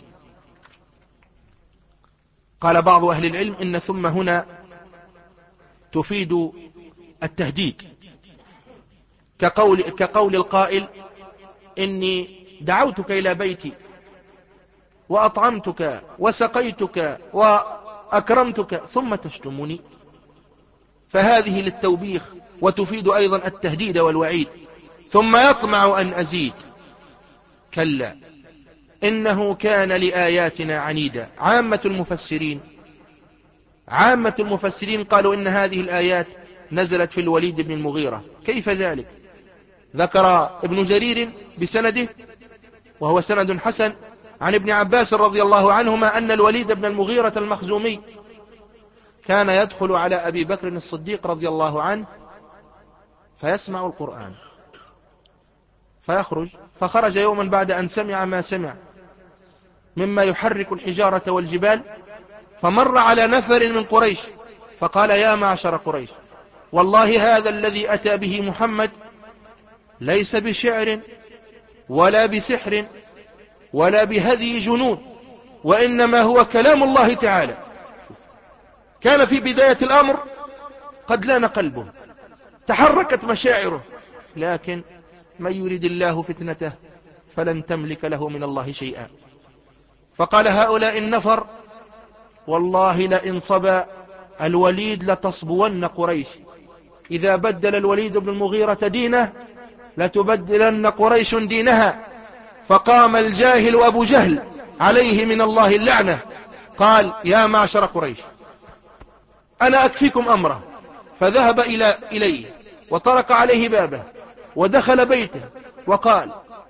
قال بعض أهل العلم إن ثم هنا تفيد التهديد، كقول, كقول القائل إني دعوتك إلى بيتي وأطعمتك وسقيتك وأكرمتك ثم تشتمني، فهذه للتوبيخ وتفيد أيضا التهديد والوعيد. ثم يطمع أن أزيد، كلا إنه كان لآياتنا عنيدا. عامة المفسرين عامة المفسرين قالوا إن هذه الآيات نزلت في الوليد بن المغيرة. كيف ذلك؟ ذكر ابن جرير بسنده وهو سند حسن عن ابن عباس رضي الله عنهما أن الوليد بن المغيرة المخزومي كان يدخل على أبي بكر الصديق رضي الله عنه فيسمع القرآن فيخرج، فخرج يوما بعد أن سمع ما سمع مما يحرك الحجارة والجبال، فمر على نفر من قريش فقال يا معشر قريش والله هذا الذي أتى به محمد ليس بشعر ولا بسحر ولا بهدي جنون، وإنما هو كلام الله تعالى. كان في بداية الأمر قد لان قلبه، تحركت مشاعره، لكن من يريد الله فتنته فلن تملك له من الله شيئا. فقال هؤلاء النفر والله لئن صبى الوليد لتصبون قريش، إذا بدل الوليد بن المغيرة دينه لتبدلن قريش دينها. فقام الجاهل أبو جهل عليه من الله اللعنة قال يا معشر قريش أنا أكفيكم أمره، فذهب إلى إليه وطرق عليه بابه ودخل بيته وقال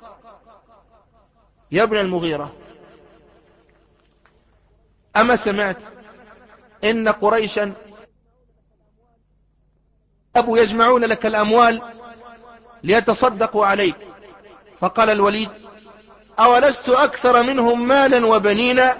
يا ابن المغيرة أما سمعت إن قريشا أبو يجمعون لك الأموال ليتصدقوا عليك؟ فقال الوليد أولست أكثر منهم مالا وبنينا؟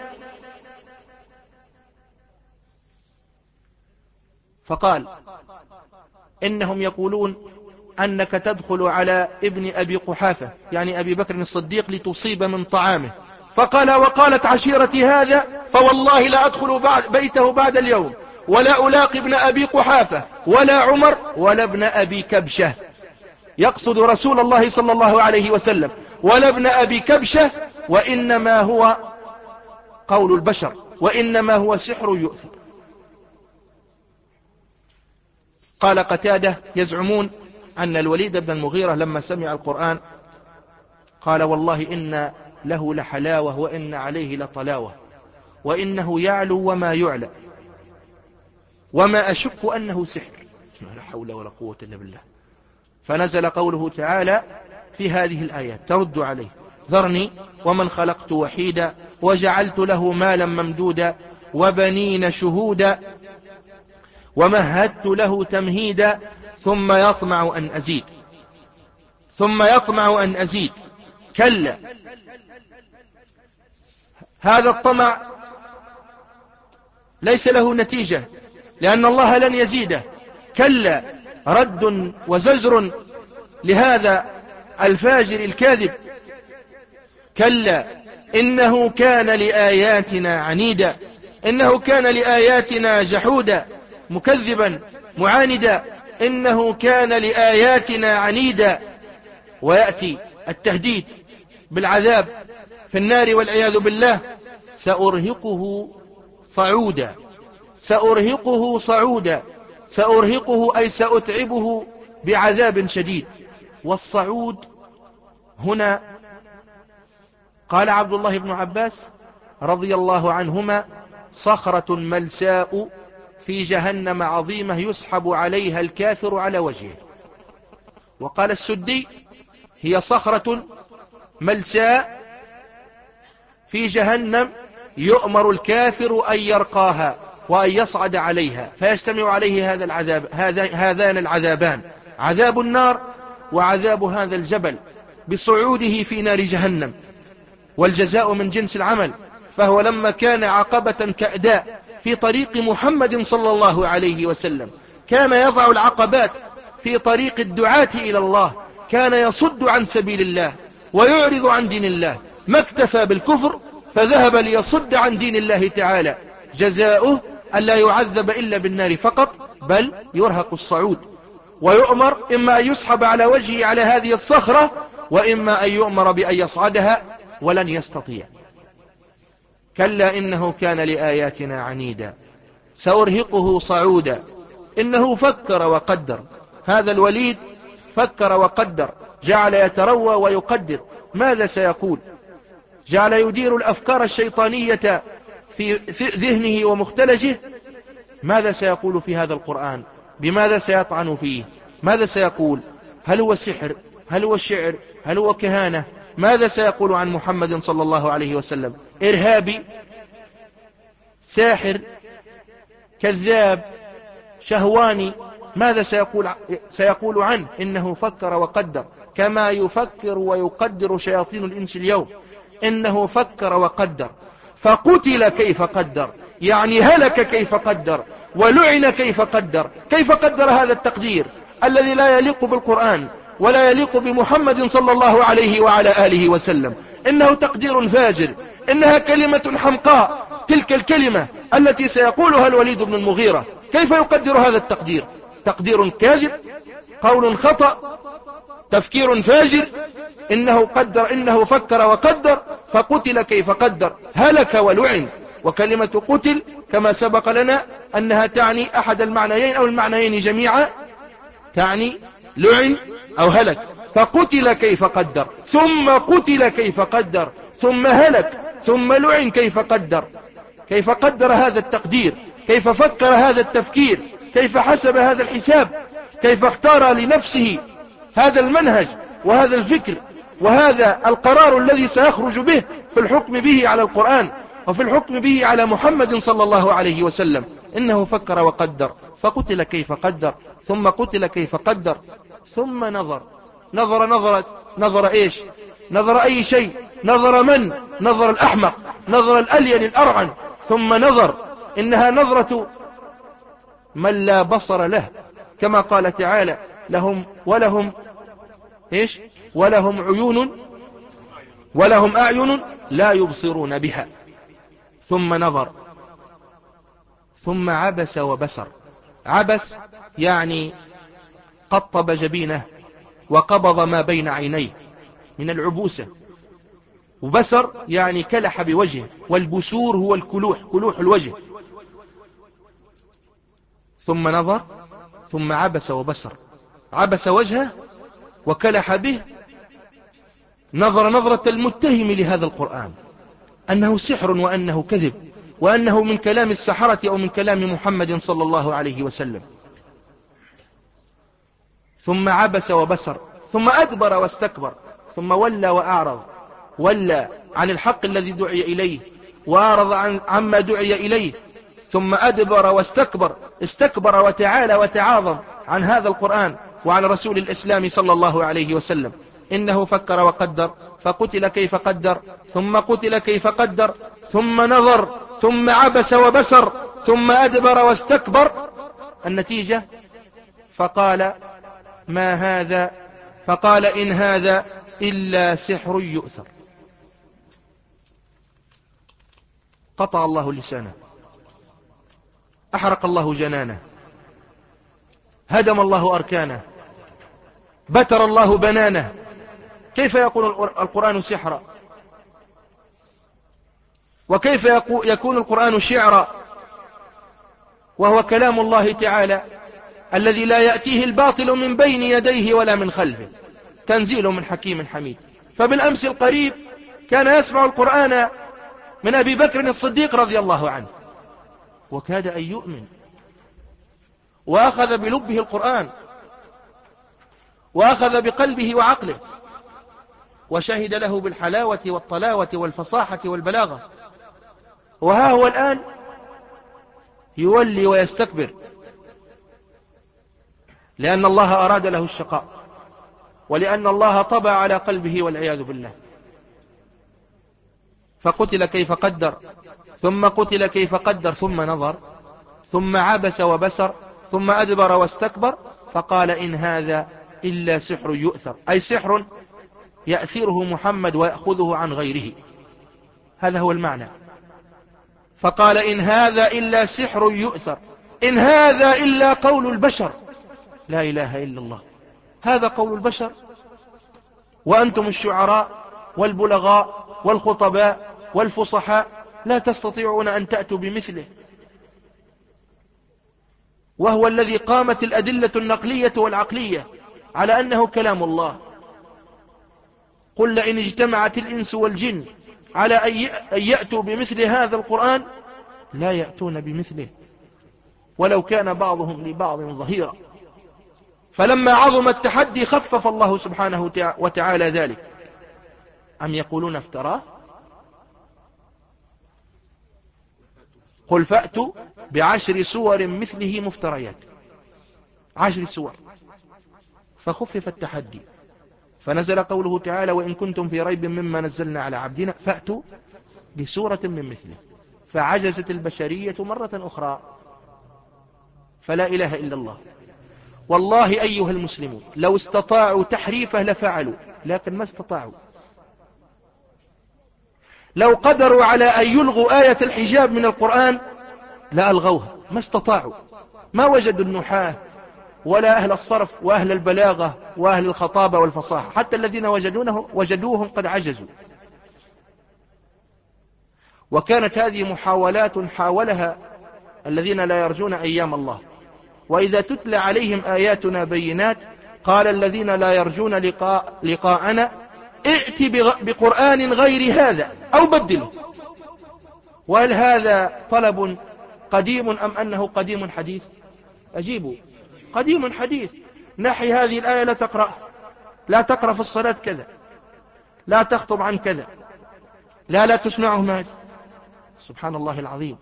فقال إنهم يقولون أنك تدخل على ابن أبي قحافة يعني أبي بكر الصديق لتصيب من طعامه. فقال وقالت عشيرتي هذا فوالله لا أدخل بعد بيته بعد اليوم ولا ألاقي ابن أبي قحافة ولا عمر ولا ابن أبي كبشة، يقصد رسول الله صلى الله عليه وسلم، ولا ابن أبي كبشة، وإنما هو قول البشر، وإنما هو سحر يؤثر. قال قتادة يزعمون أن الوليد بن المغيرة لما سمع القرآن قال والله إن له لحلاوة وإن عليه لطلاوة، وإنه يعلو وما يعلى وما أشك أنه سحر. لا حول ولا قوة إلا بالله. فنزل قوله تعالى في هذه الآيات ترد عليه ذرني ومن خلقت وحيدا وجعلت له مالا ممدودا وبنين شهودا ومهدت له تمهيدا ثم يطمع أن أزيد ثم يطمع أن أزيد كلا. هذا الطمع ليس له نتيجة لأن الله لن يزيده. كلا رد وزجر لهذا الفاجر الكاذب. كلا إنه كان لآياتنا عنيدا، إنه كان لآياتنا جحودا مكذبا معاندا، إنه كان لآياتنا عنيدا. ويأتي التهديد بالعذاب في النار والعياذ بالله. سأرهقه صعودا سأرهقه صعودا سأرهقه أي سأتعبه بعذاب شديد. والصعود هنا قال عبد الله بن عباس رضي الله عنهما صخرة ملساء في جهنم عظيمة يسحب عليها الكافر على وجهه. وقال السدي هي صخرة ملساء في جهنم يؤمر الكافر أن يرقاها وأن يصعد عليها فيجتمع عليه هذا العذاب هذان العذابان، عذاب النار وعذاب هذا الجبل بصعوده في نار جهنم، والجزاء من جنس العمل. فهو لما كان عقبة كأداء في طريق محمد صلى الله عليه وسلم كان يضع العقبات في طريق الدعاة إلى الله، كان يصد عن سبيل الله ويعرض عن دين الله، ما اكتفى بالكفر فذهب ليصد عن دين الله تعالى، جزاؤه ألا يعذب إلا بالنار فقط، بل يرهق الصعود ويؤمر إما أن يسحب على وجهه على هذه الصخرة، وإما أن يؤمر بأن يصعدها ولن يستطيع. كلا إنه كان لآياتنا عنيدا سأرهقه صعودا. إنه فكر وقدر، هذا الوليد فكر وقدر، جعل يتروى ويقدر ماذا سيقول، جعل يدير الأفكار الشيطانية في ذهنه ومختلجه، ماذا سيقول في هذا القرآن، بماذا سيطعن فيه، ماذا سيقول، هل هو سحر، هل هو شعر، هل هو كهانة، ماذا سيقول عن محمد صلى الله عليه وسلم، إرهابي، ساحر، كذاب، شهواني، ماذا سيقول, سيقول عنه. إنه فكر وقدر كما يفكر ويقدر شياطين الإنس اليوم. إنه فكر وقدر فقتل كيف قدر، يعني هلك كيف قدر، ولعن كيف قدر. كيف قدر هذا التقدير الذي لا يليق بالقرآن ولا يليق بمحمد صلى الله عليه وعلى آله وسلم. إنه تقدير فاجر، إنها كلمة حمقاء، تلك الكلمة التي سيقولها الوليد بن المغيرة. كيف يقدر هذا التقدير؟ تقدير كاذب، قول خطأ، تفكير فاجر. إنه قدر، إنه فكر وقدر فقتل كيف قدر، هلك ولعن. وكلمة قتل كما سبق لنا أنها تعني أحد المعنيين أو المعنيين جميعا، تعني لعن أو هلك. فقتل كيف قدر، ثم قتل كيف قدر، ثم هلك، ثم لعن كيف قدر. كيف قدر هذا التقدير، كيف فكر هذا التفكير، كيف حسب هذا الحساب، كيف اختار لنفسه هذا المنهج وهذا الفكر وهذا القرار الذي سيخرج به في الحكم به على القرآن وفي الحكم به على محمد صلى الله عليه وسلم. إنه فكر وقدر فقتل كيف قدر، ثم قتل كيف قدر، ثم نظر. نظر نظرة نظر إيش؟ نظر أي شيء؟ نظر من؟ نظر الأحمق، نظر الألين الأرعن. ثم نظر، إنها نظرة من لا بصر له، كما قال تعالى لهم ولهم إيش؟ ولهم عيون ولهم أعين لا يبصرون بها. ثم نظر، ثم عبس وبسر. عبس يعني قطب جبينه وقبض ما بين عينيه من العبوسة، وبسر يعني كلح بوجهه، والبسور هو الكلوح، كلوح الوجه. ثم نظر، ثم عبس وبسر، عبس وجهه وكلح به، نظر نظرة المتهم لهذا القرآن أنه سحر وأنه كذب وأنه من كلام السحرة أو من كلام محمد صلى الله عليه وسلم. ثم عبس وبسر، ثم أدبر واستكبر، ثم ولى وأعرض، ولى عن الحق الذي دعي إليه وأعرض عن عما دعي إليه. ثم أدبر واستكبر، استكبر وتعالى وتعاظم عن هذا القرآن وعن رسول الإسلام صلى الله عليه وسلم. إنه فكر وقدر فقتل كيف قدر، ثم قتل كيف قدر، ثم نظر، ثم عبس وبسر، ثم أدبر واستكبر. النتيجة فقال ما هذا، فقال إن هذا إلا سحر يؤثر. قطع الله لسانه، أحرق الله جنانه، هدم الله أركانه، بتر الله بنانه. كيف يكون القرآن سحرا؟ وكيف يكون القرآن شعرا وهو كلام الله تعالى الذي لا يأتيه الباطل من بين يديه ولا من خلفه، تنزيل من حكيم حميد. فبالأمس القريب كان يسمع القرآن من أبي بكر الصديق رضي الله عنه، وكاد أن يؤمن، وأخذ بلبه القرآن، وأخذ بقلبه وعقله، وشهد له بالحلاوة والطلاوة والفصاحة والبلاغة. وها هو الآن يولي ويستكبر، لأن الله أراد له الشقاء، ولأن الله طبع على قلبه والعياذ بالله. فقتل كيف قدر، ثم قتل كيف قدر، ثم نظر، ثم عبس وبسر، ثم أدبر واستكبر، فقال إن هذا إلا سحر يؤثر، أي سحر يأثره محمد ويأخذه عن غيره، هذا هو المعنى. فقال إن هذا إلا سحر يؤثر، إن هذا إلا قول البشر. لا إله إلا الله، هذا قول البشر، وأنتم الشعراء والبلغاء والخطباء والفصحاء لا تستطيعون أن تأتوا بمثله، وهو الذي قامت الأدلة النقلية والعقلية على أنه كلام الله. قل لئن اجتمعت الإنس والجن على أن يأتوا بمثل هذا القرآن لا يأتون بمثله ولو كان بعضهم لبعض ظهيرا. فلما عظم التحدي خفف الله سبحانه وتعالى ذلك. أم يقولون افتراه؟ قل فأتوا بعشر سور مثله مفتريات، عشر سور، فخفف التحدي، فنزل قوله تعالى وإن كنتم في ريب مما نزلنا على عبدنا فأتوا بسورة من مثله، فعجزت البشرية مرة أخرى. فلا إله إلا الله. والله أيها المسلمون لو استطاعوا تحريفه لفعلوا، لكن ما استطاعوا. لو قدروا على أن يلغوا آية الحجاب من القرآن لألغوها، ما استطاعوا. ما وجدوا النحاة ولا أهل الصرف وأهل البلاغة وأهل الخطابة والفصاحة، حتى الذين وجدونه وجدوهم قد عجزوا. وكانت هذه محاولات حاولها الذين لا يرجون أيام الله. وإذا تتلى عليهم آياتنا بينات قال الذين لا يرجون لقاء لقاءنا ائت بقرآن غير هذا أو بدله. وهل هذا طلب قديم أم أنه قديم حديث؟ أجيبوا، قديم حديث. نحي هذه الآية لا تقرأ، لا تقرأ في الصلاة كذا، لا تخطب عن كذا، لا لا تسمعهم هذا. سبحان الله العظيم.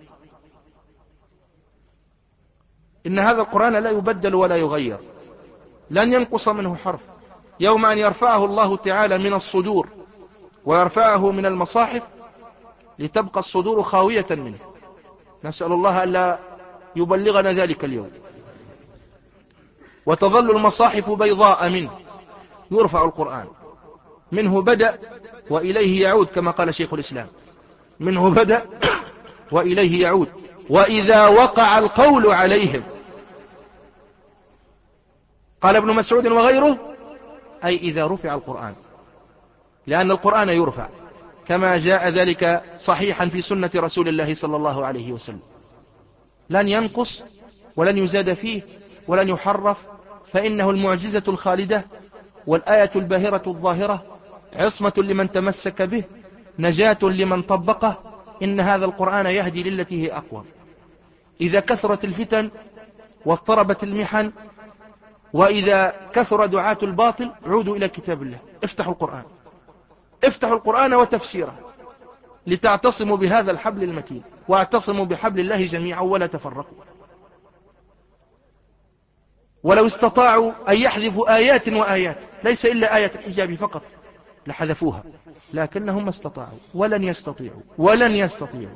إن هذا القرآن لا يبدل ولا يغير، لن ينقص منه حرف. يوم أن يرفعه الله تعالى من الصدور ويرفعه من المصاحف لتبقى الصدور خاوية منه، نسأل الله ألا يبلغنا ذلك اليوم، وتظل المصاحف بيضاء منه. يرفع القرآن، منه بدأ وإليه يعود كما قال شيخ الإسلام، منه بدأ وإليه يعود. وإذا وقع القول عليهم، قال ابن مسعود وغيره، أي إذا رفع القرآن، لأن القرآن يرفع كما جاء ذلك صحيحا في سنة رسول الله صلى الله عليه وسلم، لن ينقص ولن يزاد فيه ولن يحرف، فإنه المعجزة الخالدة والآية الباهرة الظاهرة، عصمة لمن تمسك به، نجاة لمن طبقه. إن هذا القرآن يهدي للتي هي أقوى. إذا كثرت الفتن واضطربت المحن وإذا كثر دعاة الباطل عودوا إلى كتاب الله، افتحوا القرآن، افتحوا القرآن وتفسيره لتعتصموا بهذا الحبل المتين، واعتصموا بحبل الله جميعا ولا تفرقوا. ولو استطاعوا أن يحذفوا آيات وآيات، ليس إلا آية الحجاب فقط، لحذفوها، لكنهم ما استطاعوا ولن يستطيعوا ولن يستطيعوا.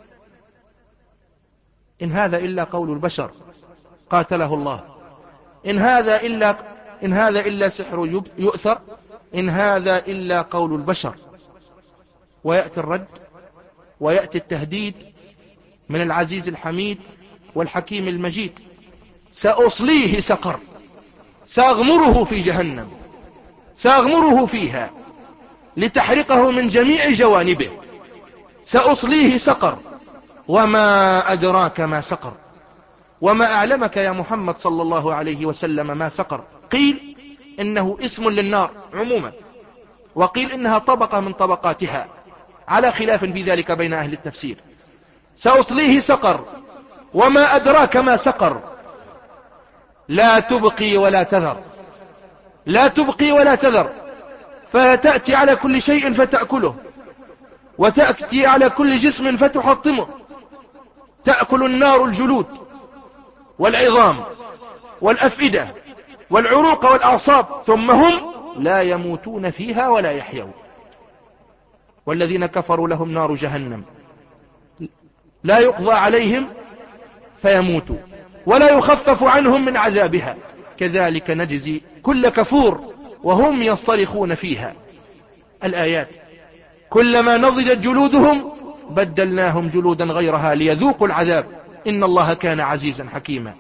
إن هذا إلا قول البشر قاتله الله. إن هذا إلا إن هذا إلا سحر يؤثر، إن هذا إلا قول البشر. ويأتي الرد ويأتي التهديد من العزيز الحميد والحكيم المجيد: سأصليه سقر، سأغمره في جهنم، سأغمره فيها لتحرقه من جميع جوانبه. سأصليه سقر، وما أدراك ما سقر، وما أعلمك يا محمد صلى الله عليه وسلم ما سقر. قيل إنه اسم للنار عموما، وقيل إنها طبقة من طبقاتها على خلاف في ذلك بين أهل التفسير. سأصليه سقر وما أدراك ما سقر لا تبقي ولا تذر، لا تبقي ولا تذر، فتأتي على كل شيء فتأكله، وتأتي على كل جسم فتحطمه. تأكل النار الجلود والعظام والأفئدة والعروق والأعصاب، ثم هم لا يموتون فيها ولا يحيون. والذين كفروا لهم نار جهنم لا يقضى عليهم فيموتوا ولا يخفف عنهم من عذابها كذلك نجزي كل كفور وهم يصطرخون فيها. الآيات. كلما نضجت جلودهم بدلناهم جلودا غيرها ليذوقوا العذاب إن الله كان عزيزا حكيما.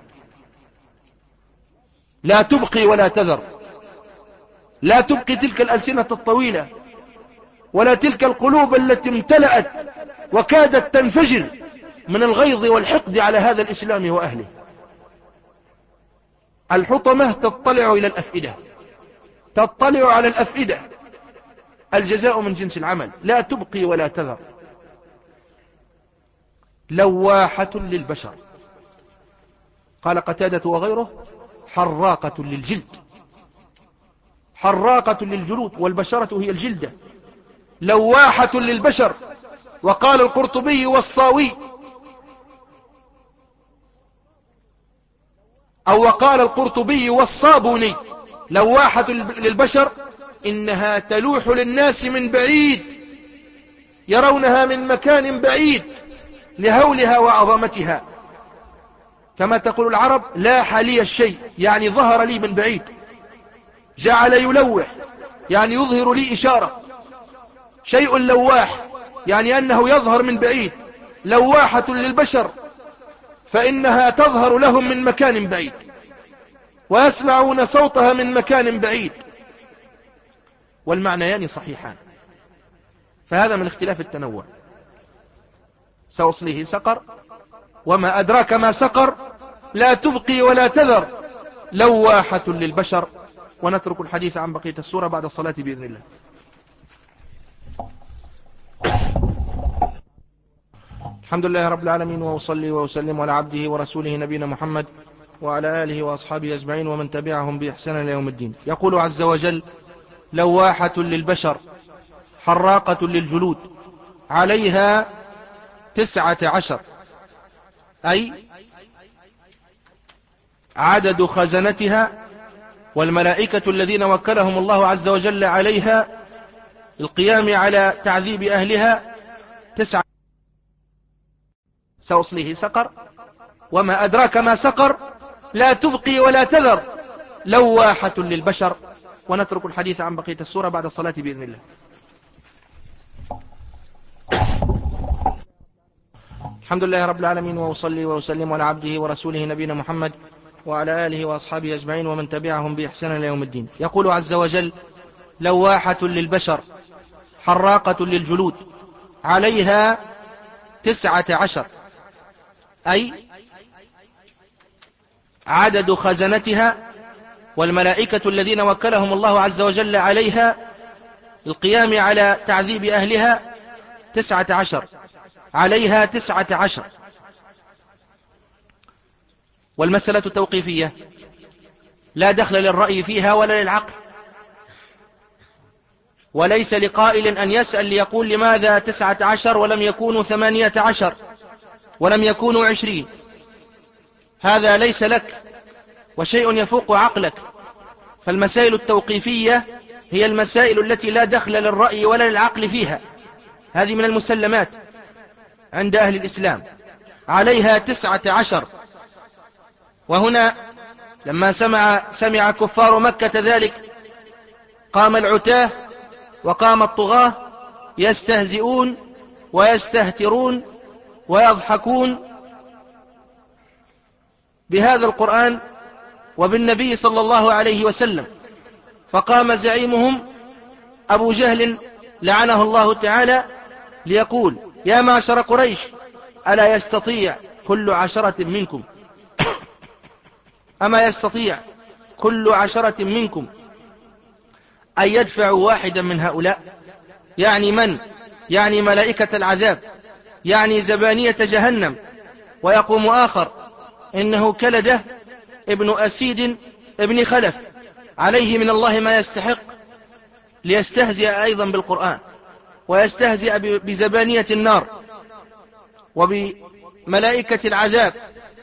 لا تبقي ولا تذر، لا تبقي تلك الألسنة الطويلة ولا تلك القلوب التي امتلأت وكادت تنفجر من الغيظ والحقد على هذا الإسلام وأهله. الحطمة تطلع إلى الأفئدة، تطلع على الأفئدة. الجزاء من جنس العمل. لا تبقي ولا تذر. لواحة للبشر. قال قتادة وغيره حراقة للجلد، حراقة للجلود، والبشرة هي الجلدة. لواحة للبشر. وقال القرطبي والصاوي أو وقال القرطبي والصابوني لواحة للبشر إنها تلوح للناس من بعيد، يرونها من مكان بعيد لهولها وعظمتها. كما تقول العرب لاح لي الشيء، يعني ظهر لي من بعيد. جعل يلوح يعني يظهر لي إشارة. شيء لواح يعني أنه يظهر من بعيد. لواحة للبشر فإنها تظهر لهم من مكان بعيد ويسمعون صوتها من مكان بعيد. والمعنيان صحيحان، فهذا من اختلاف التنوع. سأصليه سقر وما أدراك ما سقر لا تبقي ولا تذر لواحة للبشر. ونترك الحديث عن بقية السورة بعد الصلاة بإذن الله. الحمد لله رب العالمين، وأصلي وأسلم على عبده ورسوله نبينا محمد وعلى آله وأصحابه أجمعين ومن تبعهم بإحسان إلى يوم الدين. يقول عز وجل لواحة للبشر حراقة للجلود عليها تسعة عشر، أي عدد خزنتها والملائكة الذين وكلهم الله عز وجل عليها القيام على تعذيب أهلها تسعة. سأصليه سقر وما أدراك ما سقر لا تبقي ولا تذر لواحة للبشر. ونترك الحديث عن بقية السورة بعد الصلاة بإذن الله. الحمد لله رب العالمين، وأصلي وأسلم على عبده ورسوله نبينا محمد وعلى آله وأصحابه أجمعين ومن تبعهم بإحسان إلى يوم الدين. يقول عز وجل لواحة للبشر حراقة للجلود عليها تسعة عشر، أي عدد خزنتها والملائكة الذين وكلهم الله عز وجل عليها القيام على تعذيب أهلها تسعة عشر، عليها تسعة عشر. والمسألة توقيفية لا دخل للرأي فيها ولا للعقل، وليس لقائل أن يسأل ليقول لماذا تسعة عشر ولم يكونوا ثمانية عشر ولم يكونوا عشرين. هذا ليس لك وشيء يفوق عقلك. فالمسائل التوقيفية هي المسائل التي لا دخل للرأي ولا للعقل فيها، هذه من المسلمات عند أهل الإسلام. عليها تسعة عشر. وهنا لما سمع, سمع كفار مكة ذلك قام العتاه وقام الطغاة يستهزئون ويستهترون ويضحكون بهذا القرآن وبالنبي صلى الله عليه وسلم. فقام زعيمهم أبو جهل لعنه الله تعالى ليقول يا معشر قريش ألا يستطيع كل عشرة منكم أما يستطيع كل عشرة منكم أن يدفعوا واحدا من هؤلاء؟ يعني من يعني ملائكة العذاب، يعني زبانية جهنم. ويقوم آخر إنه كلدة ابن أسيد ابن خلف عليه من الله ما يستحق، ليستهزئ أيضا بالقرآن ويستهزئ بزبانية النار وبملائكة العذاب.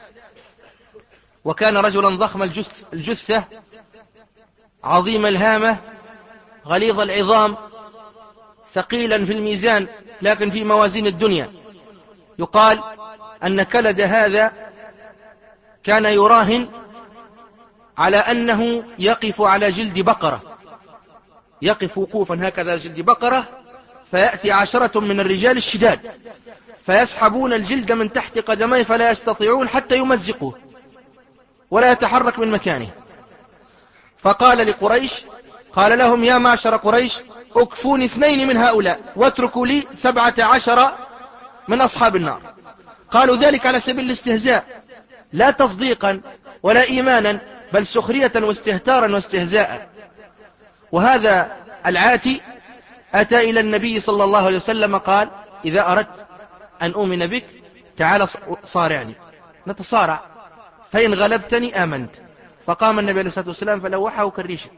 وكان رجلا ضخم الجثة عظيم الهامة غليظ العظام ثقيلا في الميزان لكن في موازين الدنيا. يقال أن كلد هذا كان يراهن على أنه يقف على جلد بقرة، يقف وقوفا هكذا جلد بقرة، فيأتي عشرة من الرجال الشداد فيسحبون الجلد من تحت قدميه فلا يستطيعون حتى يمزقوه ولا يتحرك من مكانه. فقال لقريش، قال لهم: يا معشر قريش، اكفوني اثنين من هؤلاء واتركوا لي سبعة عشر من أصحاب النار. قالوا ذلك على سبيل الاستهزاء، لا تصديقا ولا إيمانا، بل سخرية واستهتارا واستهزاء. وهذا العاتي أتى إلى النبي صلى الله عليه وسلم قال: إذا أردت أن أؤمن بك تعال صارعني نتصارع، فإن غلبتني آمنت. فقام النبي عليه الصلاة والسلام فلوحه كالريشة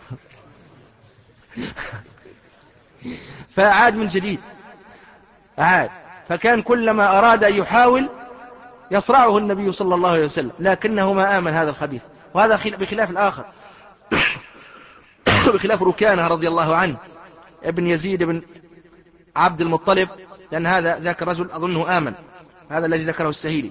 فأعاد من جديد، أعاد. فكان كلما أراد أن يحاول يصرعه النبي صلى الله عليه وسلم، لكنه ما آمن هذا الخبيث. وهذا بخلاف الآخر بخلاف ركانة رضي الله عنه ابن يزيد بن عبد المطلب، لأن هذا ذاك الرجل أظنه آمن، هذا الذي ذكره السهيلي.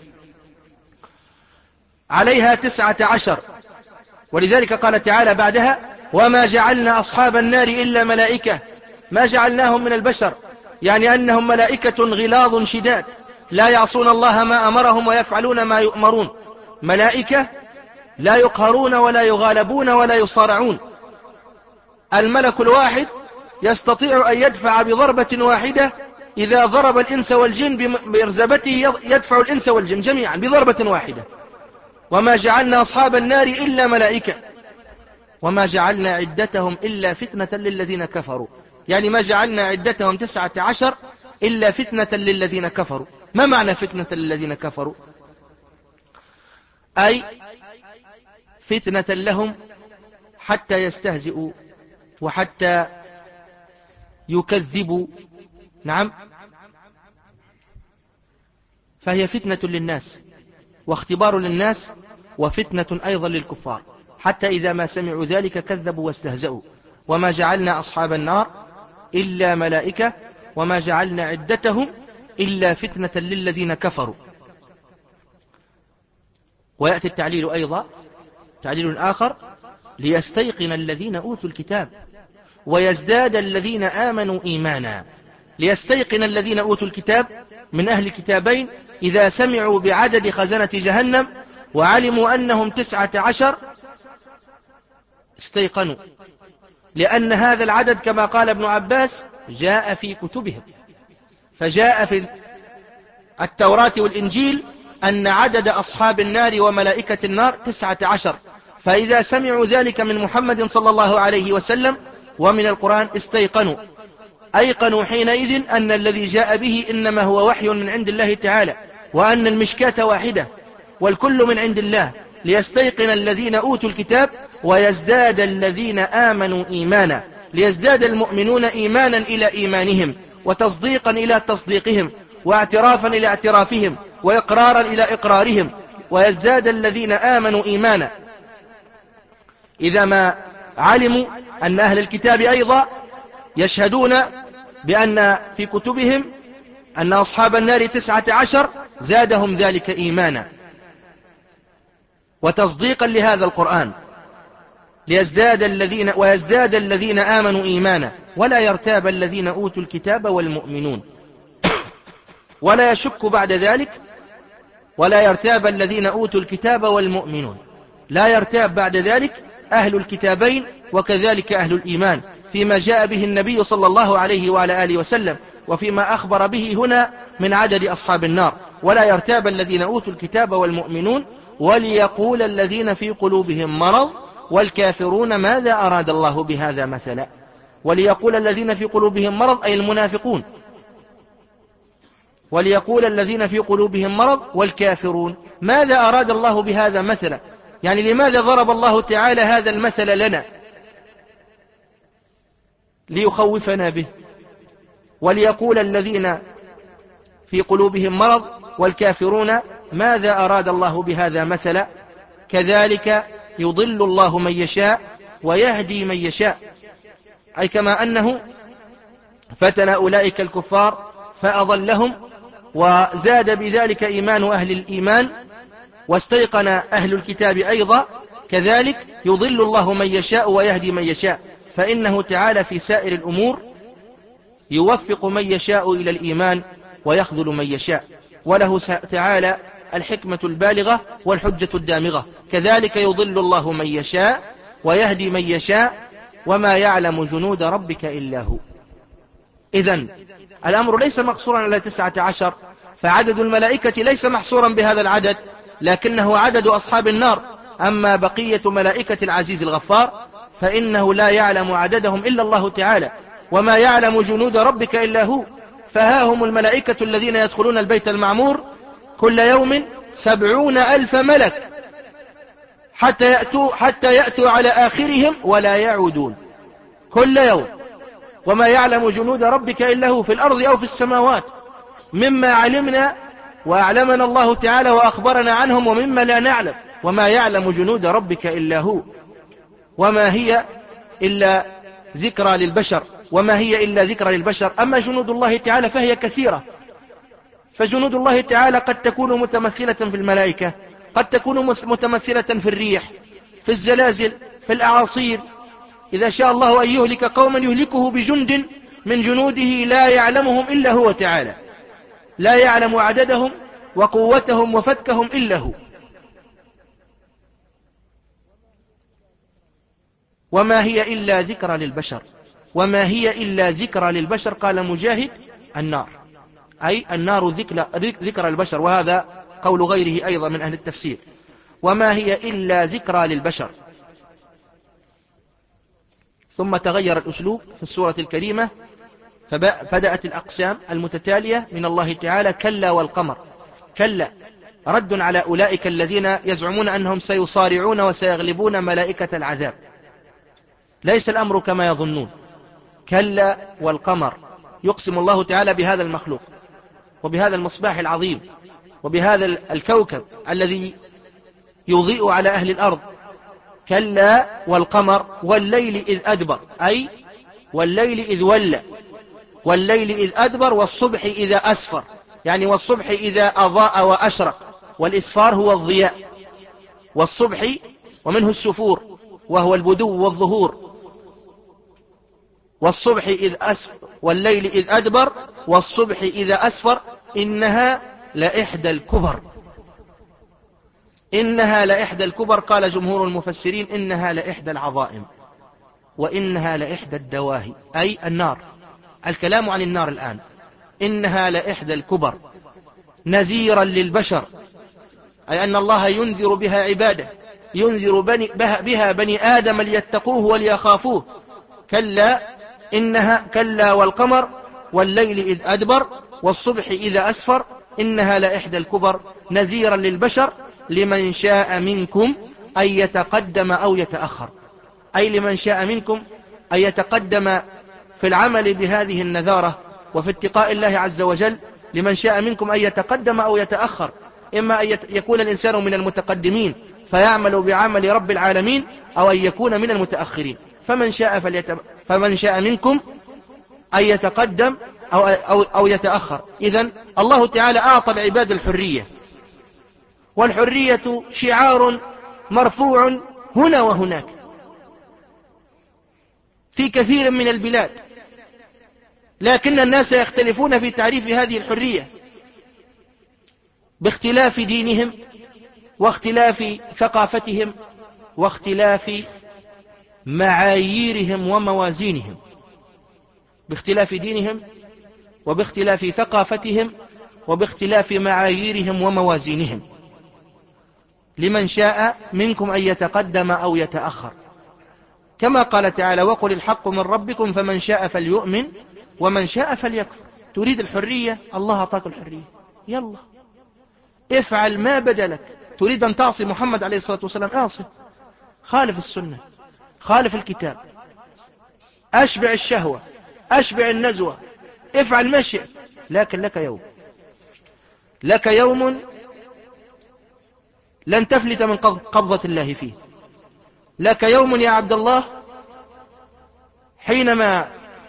عليها تسعة عشر، ولذلك قال تعالى بعدها: وما جعلنا أصحاب النار إلا ملائكة ما جعلناهم من البشر، يعني أنهم ملائكة غلاظ شداد لا يعصون الله ما أمرهم ويفعلون ما يؤمرون، ملائكة لا يقهرون ولا يغالبون ولا يصارعون. الملك الواحد يستطيع أن يدفع بضربة واحدة، إذا ضرب الإنس والجن بمرزبته يدفع الإنس والجن جميعا بضربة واحدة. وما جعلنا أصحاب النار إلا ملائكة وما جعلنا عدتهم إلا فتنة للذين كفروا، يعني ما جعلنا عدتهم تسعة عشر إلا فتنة للذين كفروا. ما معنى فتنة للذين كفروا؟ أي فتنة لهم حتى يستهزئوا وحتى يكذبوا. نعم، فهي فتنة للناس واختبار للناس وفتنة أيضا للكفار، حتى إذا ما سمعوا ذلك كذبوا واستهزأوا. وما جعلنا أصحاب النار إلا ملائكة وما جعلنا عدتهم إلا فتنة للذين كفروا. ويأتي التعليل أيضا، تعليل آخر: ليستيقن الذين أوتوا الكتاب ويزداد الذين آمنوا إيمانا. ليستيقن الذين أوتوا الكتاب من أهل الكتابين إذا سمعوا بعدد خزنة جهنم وعلموا أنهم تسعة عشر استيقنوا، لأن هذا العدد كما قال ابن عباس جاء في كتبهم، فجاء في التوراة والإنجيل أن عدد أصحاب النار وملائكة النار تسعة عشر. فإذا سمعوا ذلك من محمد صلى الله عليه وسلم ومن القرآن استيقنوا، أيقنوا حينئذ أن الذي جاء به إنما هو وحي من عند الله تعالى، وأن المشكاة واحدة والكل من عند الله. ليستيقن الذين أوتوا الكتاب ويزداد الذين آمنوا إيمانا، ليزداد المؤمنون إيمانا إلى إيمانهم وتصديقا إلى تصديقهم واعترافا إلى اعترافهم وإقرارا إلى إقرارهم، ويزداد الذين آمنوا إيمانا إذا ما علموا أن أهل الكتاب أيضا يشهدون بأن في كتبهم أن أصحاب النار تسعة عشر، زادهم ذلك إيمانا وتصديقا لهذا القرآن. ليزداد الذين ويزداد الذين آمنوا إيمانا ولا يرتاب الذين أوتوا الكتاب والمؤمنون. ولا يشك بعد ذلك ولا يرتاب الذين أوتوا الكتاب والمؤمنون، لا يرتاب بعد ذلك أهل الكتابين وكذلك أهل الإيمان فيما جاء به النبي صلى الله عليه وعلى آله وسلم وفيما أخبر به هنا من عدد أصحاب النار. ولا يرتاب الذين أوتوا الكتاب والمؤمنون وليقول الذين في قلوبهم مرض والكافرون ماذا أراد الله بهذا مثلا. وليقول الذين في قلوبهم مرض أي المنافقون وليقول الذين في قلوبهم مرض والكافرون ماذا أراد الله بهذا مثلا، يعني لماذا ضرب الله تعالى هذا المثل لنا؟ ليخوفنا به. وليقول الذين في قلوبهم مرض والكافرون ماذا أراد الله بهذا مثلا، كذلك يضل الله من يشاء ويهدي من يشاء، أي كما أنه فتن أولئك الكفار فأضلهم وزاد بذلك إيمان أهل الإيمان واستيقن أهل الكتاب أيضا، كذلك يضل الله من يشاء ويهدي من يشاء، فإنه تعالى في سائر الأمور يوفق من يشاء إلى الإيمان ويخذل من يشاء، وله تعالى الحكمة البالغة والحجة الدامغة. كذلك يضل الله من يشاء ويهدي من يشاء وما يعلم جنود ربك إلا هو. إذن الأمر ليس مقصورا على تسعة عشر، فعدد الملائكة ليس محصورا بهذا العدد، لكنه عدد أصحاب النار. أما بقية ملائكة العزيز الغفار فإنه لا يعلم عددهم إلا الله تعالى، وما يعلم جنود ربك إلا هو. فها هم الملائكة الذين يدخلون البيت المعمور كل يوم سبعون ألف ملك حتى يأتوا, حتى يأتوا على آخرهم ولا يعودون كل يوم. وما يعلم جنود ربك إلا هو في الأرض أو في السماوات، مما علمنا وأعلمنا الله تعالى وأخبرنا عنهم، ومما لا نعلم. وما يعلم جنود ربك إلا هو. وما هي إلا ذكرى للبشر وما هي إلا ذكرى للبشر. أما جنود الله تعالى فهي كثيرة، فجنود الله تعالى قد تكون متمثلة في الملائكة، قد تكون متمثلة في الريح، في الزلازل، في الأعاصير. إذا شاء الله أن يهلك قوما يهلكه بجند من جنوده لا يعلمهم إلا هو تعالى، لا يعلم عددهم وقوتهم وفتكهم إلا هو. وما هي إلا ذكرى للبشر. وما هي إلا ذكرى للبشر، قال مجاهد النار، أي النار ذكرى البشر، وهذا قول غيره أيضا من أهل التفسير. وما هي إلا ذكرى للبشر. ثم تغير الأسلوب في السورة الكريمة، فبدأت الأقسام المتتالية من الله تعالى: كلا والقمر. كلا رد على أولئك الذين يزعمون أنهم سيصارعون وسيغلبون ملائكة العذاب. ليس الأمر كما يظنون. كلا والقمر، يقسم الله تعالى بهذا المخلوق وبهذا المصباح العظيم وبهذا الكوكب الذي يضيء على أهل الأرض. كلا والقمر والليل إذ أدبر، أي والليل إذ ولى، والليل إذ أدبر، والصبح إذا أسفر، يعني والصبح إذا أضاء وأشرق، والإسفار هو الضياء، والصبح ومنه السفور وهو البدو والظهور. والصبح إذ أسفر والليل إذ أدبر والصبح إذا أسفر إنها لإحدى الكبر. إنها لإحدى الكبر، قال جمهور المفسرين إنها لإحدى العظائم، وإنها لإحدى الدواهي، أي النار. الكلام عن النار الآن. إنها لإحدى الكبر نذيرا للبشر، أي أن الله ينذر بها عباده، ينذر بني بها بني آدم ليتقوه وليخافوه. كلا إنها كلا والقمر والليل إذ أدبر والصبح إذا أسفر إنها لإحدى الكبر نذيرا للبشر لمن شاء منكم أن يتقدم أو يتأخر، أي لمن شاء منكم أن يتقدم في العمل بهذه النذارة وفي اتقاء الله عز وجل، لمن شاء منكم أن يتقدم أو يتأخر، إما أن يكون الإنسان من المتقدمين فيعمل بعمل رب العالمين، أو أن يكون من المتأخرين. فمن شاء, فليتب... فمن شاء منكم أن يتقدم أو, أو, أو يتأخر. إذن الله تعالى أعطى العباد الحرية، والحرية شعار مرفوع هنا وهناك في كثير من البلاد، لكن الناس يختلفون في تعريف هذه الحرية باختلاف دينهم واختلاف ثقافتهم واختلاف معاييرهم وموازينهم، باختلاف دينهم وباختلاف ثقافتهم وباختلاف معاييرهم وموازينهم. لمن شاء منكم أن يتقدم أو يتأخر، كما قال تعالى: وقل الحق من ربكم فمن شاء فليؤمن ومن شاء فليكفر. تريد الحرية، الله أعطاك الحرية، يلا افعل ما بدا لك. تريد أن تعصي محمد عليه الصلاة والسلام، اعصي، خالف السنة، خالف الكتاب، أشبع الشهوة، أشبع النزوة، افعل ما شئت، لكن لك يوم، لك يوم لن تفلت من قبضة الله فيه. لك يوم يا عبد الله حينما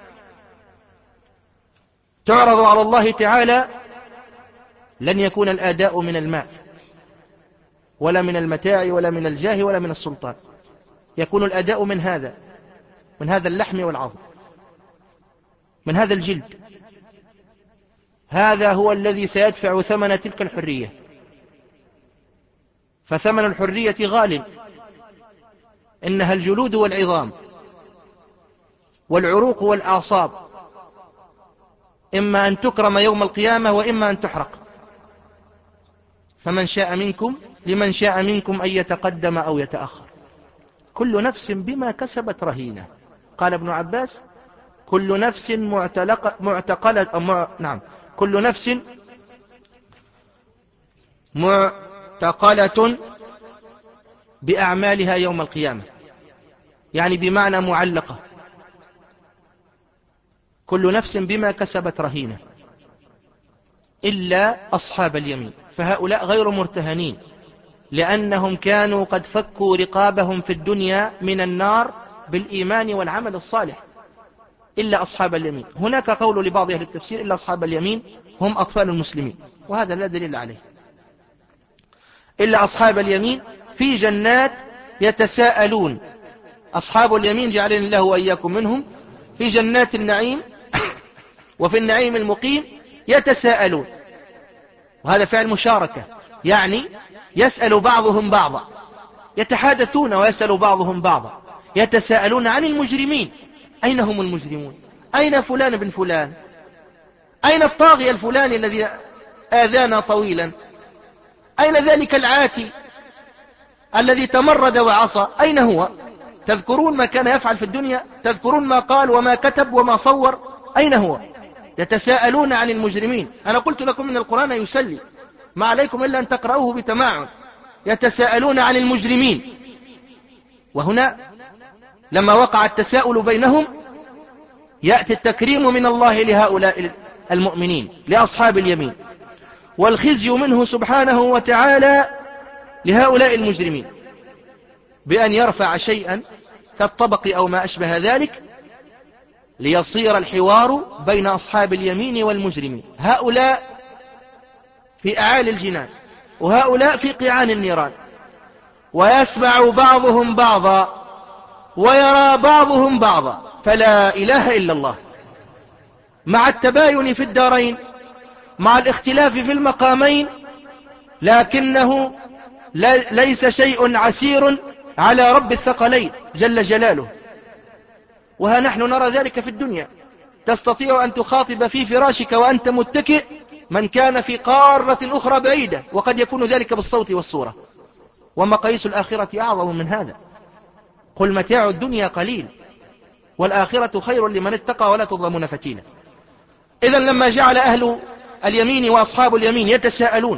تعرض على الله تعالى لن يكون الآداء من المال ولا من المتاع ولا من الجاه ولا من السلطان، يكون الأداء من هذا، من هذا اللحم والعظم، من هذا الجلد. هذا هو الذي سيدفع ثمن تلك الحرية، فثمن الحرية غال، إنها الجلود والعظام والعروق والأعصاب، إما أن تكرم يوم القيامة وإما أن تحرق. فمن شاء منكم لمن شاء منكم أن يتقدم أو يتأخر، كل نفس بما كسبت رهينة. قال ابن عباس: كل نفس معتلقة معتقلة مع... نعم كل نفس معتقلة بأعمالها يوم القيامة، يعني بمعنى معلقة، كل نفس بما كسبت رهينة إلا أصحاب اليمين، فهؤلاء غير مرتهنين، لأنهم كانوا قد فكوا رقابهم في الدنيا من النار بالإيمان والعمل الصالح. إلا أصحاب اليمين، هناك قول لبعض أهل التفسير إلا أصحاب اليمين هم أطفال المسلمين، وهذا لا دليل عليه. إلا أصحاب اليمين في جنات يتساءلون، أصحاب اليمين جعلنا الله وإياكم منهم، في جنات النعيم وفي النعيم المقيم يتساءلون، وهذا فعل مشاركة، يعني يسأل بعضهم بعضا، يتحادثون ويسأل بعضهم بعضا، يتساءلون عن المجرمين، أين هم المجرمون؟ أين فلان بن فلان؟ أين الطاغية الفلاني الذي آذانا طويلا؟ أين ذلك العاتي الذي تمرد وعصى؟ أين هو؟ تذكرون ما كان يفعل في الدنيا؟ تذكرون ما قال وما كتب وما صور؟ أين هو؟ يتساءلون عن المجرمين. أنا قلت لكم من القرآن يسلي، ما عليكم إلا أن تقرأوه بتماعن. يتساءلون عن المجرمين، وهنا لما وقع التساؤل بينهم يأتي التكريم من الله لهؤلاء المؤمنين، لأصحاب اليمين، والخزي منه سبحانه وتعالى لهؤلاء المجرمين، بأن يرفع شيئا كالطبق أو ما أشبه ذلك ليصير الحوار بين أصحاب اليمين والمجرمين. هؤلاء في أعالي الجنان وهؤلاء في قيعان النيران، ويسمع بعضهم بعضا ويرى بعضهم بعضا، فلا إله إلا الله. مع التباين في الدارين، مع الاختلاف في المقامين، لكنه ليس شيء عسير على رب الثقلين جل جلاله. وها نحن نرى ذلك في الدنيا، تستطيع أن تخاطب في فراشك وأنت متكئ من كان في قارة أخرى بعيدة، وقد يكون ذلك بالصوت والصورة، ومقاييس الآخرة أعظم من هذا. قل متاع الدنيا قليل والآخرة خير لمن اتقى ولا تظلمون فتيلا. إذن لما جعل أهل اليمين وأصحاب اليمين يتساءلون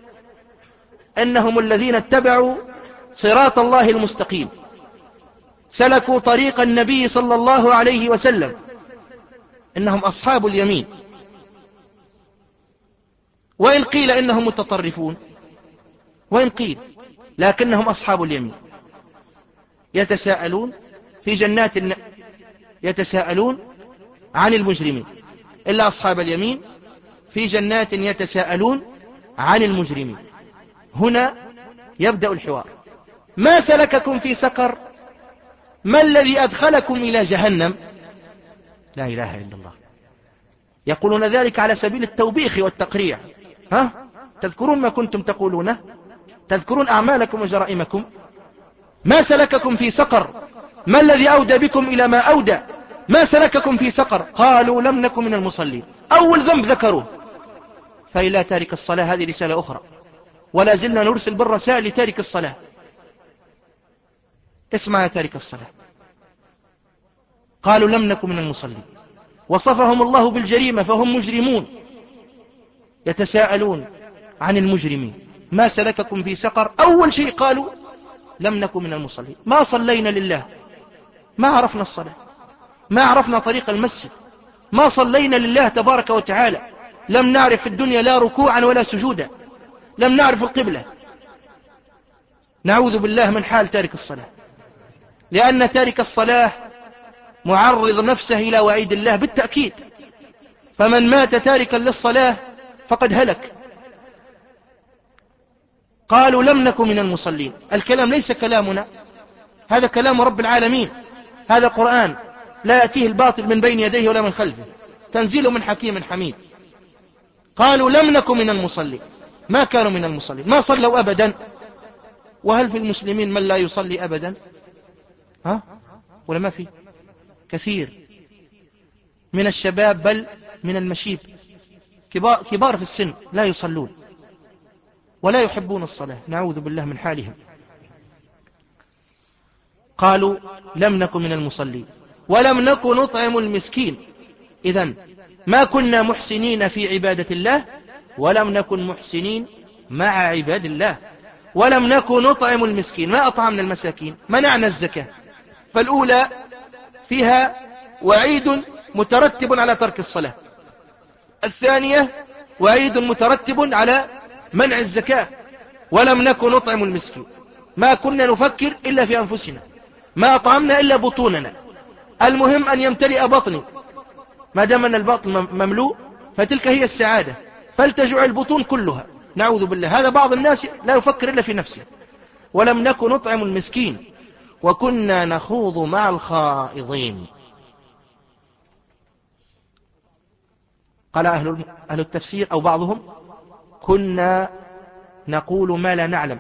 أنهم الذين اتبعوا صراط الله المستقيم، سلكوا طريق النبي صلى الله عليه وسلم، إنهم أصحاب اليمين، وإن قيل إنهم متطرفون، وإن قيل، لكنهم أصحاب اليمين. يتساءلون في جنات الن... يتساءلون عن المجرمين، إلا أصحاب اليمين في جنات يتساءلون عن المجرمين. هنا يبدأ الحوار. ما سلككم في سقر؟ ما الذي أدخلكم إلى جهنم؟ لا إله إلا الله. يقولون ذلك على سبيل التوبيخ والتقريع. ها؟ تذكرون ما كنتم تقولونه؟ تذكرون أعمالكم وجرائمكم؟ ما سلككم في سقر؟ ما الذي أودى بكم إلى ما أودى؟ ما سلككم في سقر؟ قالوا لم نكن من المصلين. أول ذنب ذكروه. فإلى تارك الصلاة هذه رسالة أخرى، ولا زلنا نرسل بالرسائل لتارك الصلاة. اسمع يا تارك الصلاة، قالوا لم نكن من المصلين وصفهم الله بالجريمة فهم مجرمون. يتساءلون عن المجرمين ما سلككم في سقر؟ أول شيء قالوا لم نكن من المصلين. ما صلينا لله، ما عرفنا الصلاة، ما عرفنا طريق المسجد، ما صلينا لله تبارك وتعالى، لم نعرف في الدنيا لا ركوعا ولا سجودا، لم نعرف القبلة. نعوذ بالله من حال تارك الصلاة، لأن تارك الصلاة معرض نفسه إلى وعيد الله بالتأكيد. فمن مات تاركا للصلاة فقد هلك. قالوا لم نكن من المصلين. الكلام ليس كلامنا، هذا كلام رب العالمين، هذا قرآن لا يأتيه الباطل من بين يديه ولا من خلفه، تنزيل من حكيم حميد. قالوا لم نكن من المصلين، ما كانوا من المصلين، ما صلوا أبدا. وهل في المسلمين من لا يصلي أبدا؟ ها؟ ولا ما في؟ كثير من الشباب بل من المشيب، كبار, كبار في السن لا يصلون ولا يحبون الصلاة، نعوذ بالله من حالهم. قالوا لم نكن من المصلين ولم نكن نطعم المسكين. إذن ما كنا محسنين في عبادة الله، ولم نكن محسنين مع عباد الله، ولم نكن نطعم المسكين، ما أطعمنا المساكين، منعنا الزكاة. فالأولى فيها وعيد مترتب على ترك الصلاة، الثانية وعيد مترتب على منع الزكاة. ولم نكن نطعم المسكين، ما كنا نفكر إلا في أنفسنا، ما أطعمنا إلا بطوننا، المهم أن يمتلئ بطني، ما دام أن البطن مملوء فتلك هي السعادة، فلتجع البطون كلها، نعوذ بالله. هذا بعض الناس لا يفكر إلا في نفسه. ولم نكن نطعم المسكين وكنا نخوض مع الخائضين. قال أهل أهل التفسير أو بعضهم كنا نقول ما لا نعلم.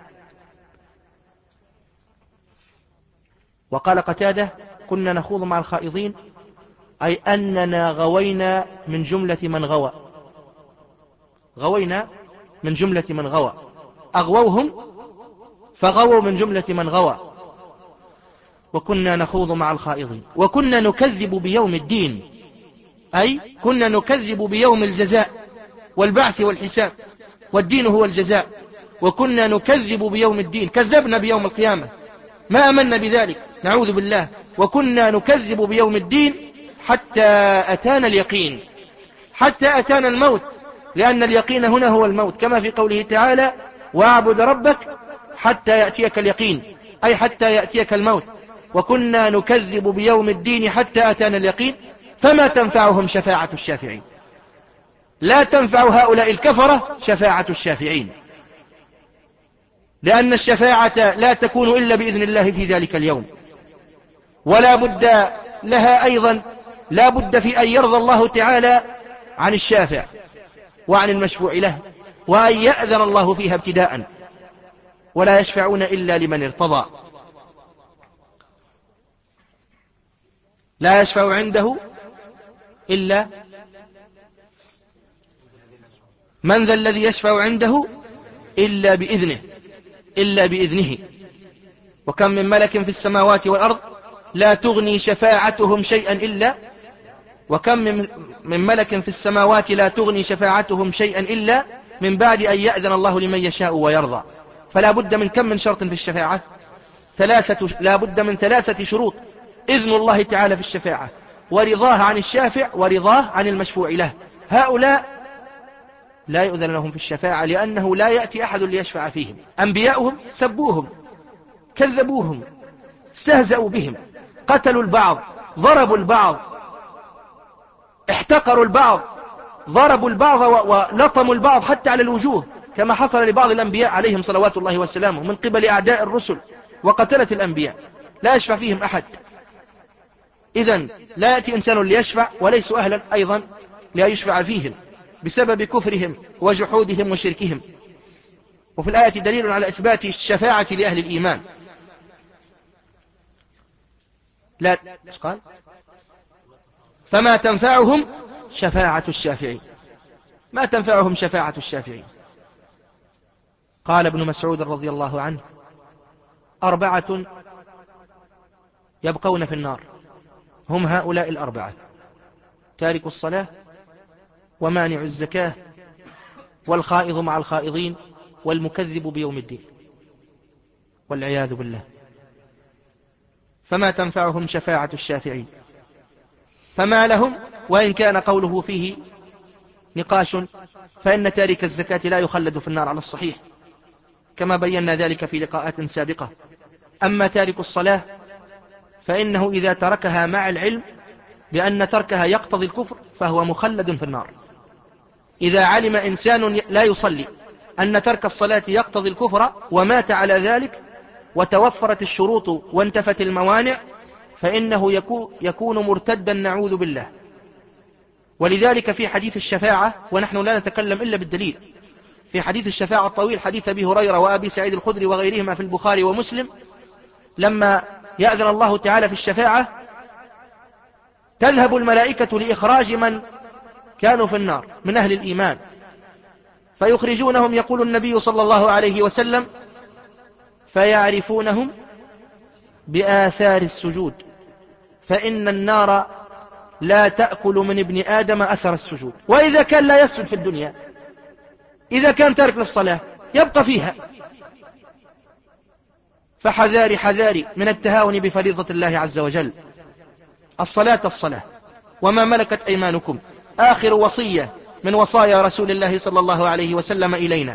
وقال قتادة كنا نخوض مع الخائضين، أي أننا غوينا من جملة من غوى، غوينا من جملة من غوى، أغووهم فغووا من جملة من غوى. وكنا نخوض مع الخائضين وكنا نكذب بيوم الدين، أي كنا نكذب بيوم الجزاء والبعث والحساب، والدين هو الجزاء. وكنا نكذب بيوم الدين، كذبنا بيوم القيامة، ما أمنا بذلك، نعوذ بالله. وكنا نكذب بيوم الدين حتى أتانا اليقين، حتى أتانا الموت، لأن اليقين هنا هو الموت، كما في قوله تعالى واعبد ربك حتى يأتيك اليقين، أي حتى يأتيك الموت. وكنا نكذب بيوم الدين حتى أتانا اليقين فما تنفعهم شفاعة الشافعين. لا تنفع هؤلاء الكفرة شفاعة الشافعين، لأن الشفاعة لا تكون إلا بإذن الله في ذلك اليوم. ولا بد لها أيضا، لا بد في أن يرضى الله تعالى عن الشافع وعن المشفوع له، وأن يأذن الله فيها ابتداء، ولا يشفعون إلا لمن ارتضى. لا يشفع عنده إلا من ذا الذي يشفع عنده إلا بإذنه، إلا بإذنه. وكم من ملك في السماوات والأرض لا تغني شفاعتهم شيئا إلا وكم من ملك في السماوات لا تغني شفاعتهم شيئا إلا من بعد أن يأذن الله لمن يشاء ويرضى. فلا بد من كم من شرط في الشفاعة؟ ثلاثة، لا بد من ثلاثة شروط: إذن الله تعالى في الشفاعة، ورضاه عن الشافع، ورضاه عن المشفوع له. هؤلاء لا يؤذن لهم في الشفاعة، لأنه لا يأتي أحد ليشفع فيهم. أنبياؤهم سبوهم، كذبوهم، استهزأوا بهم، قتلوا البعض، ضربوا البعض، احتقروا البعض، ضربوا البعض ولطموا البعض حتى على الوجوه، كما حصل لبعض الأنبياء عليهم صلوات الله وسلامه من قبل أعداء الرسل وقتلة الأنبياء، لا يشفع فيهم أحد. إذن لا يأتي إنسان ليشفع وليسوا أهلا أيضا ليشفع فيهم بسبب كفرهم وجحودهم وشركهم. وفي الآية دليل على إثبات الشفاعة لأهل الإيمان. لا قال فما تنفعهم شفاعة الشافعين، ما تنفعهم شفاعة الشافعين. قال ابن مسعود رضي الله عنه: أربعة يبقون في النار، هم هؤلاء الأربعة: تارك الصلاة ومانع الزكاة والخائض مع الخائضين والمكذب بيوم الدين والعياذ بالله، فما تنفعهم شفاعة الشافعين. فما لهم، وإن كان قوله فيه نقاش، فإن تارك الزكاة لا يخلد في النار على الصحيح كما بينا ذلك في لقاءات سابقة. أما تارك الصلاة فإنه إذا تركها مع العلم بأن تركها يقتضي الكفر فهو مخلد في النار. إذا علم إنسان لا يصلي أن ترك الصلاة يقتضي الكفر ومات على ذلك وتوفرت الشروط وانتفت الموانع فإنه يكون مرتدا نعوذ بالله. ولذلك في حديث الشفاعة، ونحن لا نتكلم إلا بالدليل، في حديث الشفاعة الطويل حديث أبي هريرة وأبي سعيد الخدري وغيرهما في البخاري ومسلم، لما يأذن الله تعالى في الشفاعة تذهب الملائكة لإخراج من كانوا في النار من أهل الإيمان فيخرجونهم، يقول النبي صلى الله عليه وسلم: فيعرفونهم بآثار السجود، فإن النار لا تأكل من ابن آدم أثر السجود. وإذا كان لا يسجد في الدنيا، إذا كان تارك للصلاة يبقى فيها، فحذاري حذاري من التهاون بفريضة الله عز وجل. الصلاة الصلاة وما ملكت أيمانكم، آخر وصية من وصايا رسول الله صلى الله عليه وسلم إلينا.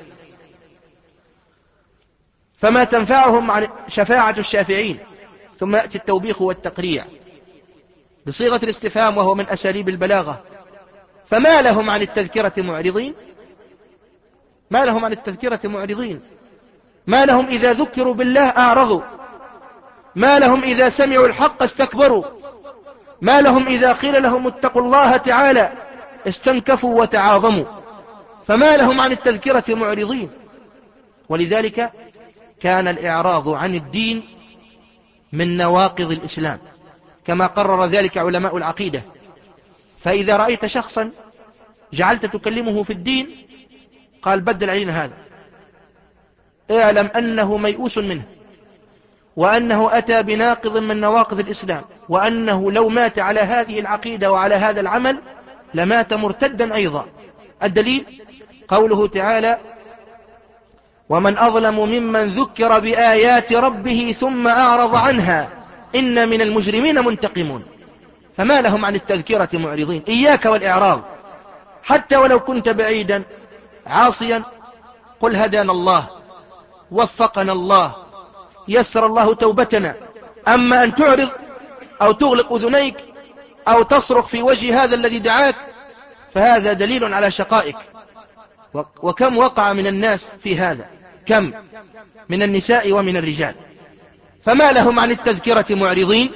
فما تنفعهم عن شفاعة الشافعين. ثم يأتي التوبيخ والتقريع بصيغة الاستفهام وهو من أساليب البلاغة. فما لهم عن التذكرة معرضين، ما لهم عن التذكرة معرضين، ما لهم إذا ذكروا بالله أعرضوا، ما لهم إذا سمعوا الحق استكبروا، ما لهم إذا قيل لهم اتقوا الله تعالى استنكفوا وتعاظموا. فما لهم عن التذكرة معرضين. ولذلك كان الإعراض عن الدين من نواقض الإسلام كما قرر ذلك علماء العقيدة. فإذا رأيت شخصا جعلت تكلمه في الدين قال بدل علينا هذا، اعلم أنه ميؤوس منه، وأنه أتى بناقض من نواقض الإسلام، وأنه لو مات على هذه العقيدة وعلى هذا العمل لمات مرتدا أيضا. الدليل قوله تعالى: ومن أظلم ممن ذكر بآيات ربه ثم أعرض عنها إن من المجرمين منتقمون. فما لهم عن التذكرة معرضين. إياك والإعراض، حتى ولو كنت بعيدا عاصيا قل هدانا الله، وفقنا الله، يسر الله توبتنا. أما أن تعرض أو تغلق أذنيك أو تصرخ في وجه هذا الذي دعاك فهذا دليل على شقائك. وكم وقع من الناس في هذا، كم من النساء ومن الرجال. فما لهم عن التذكرة معرضين،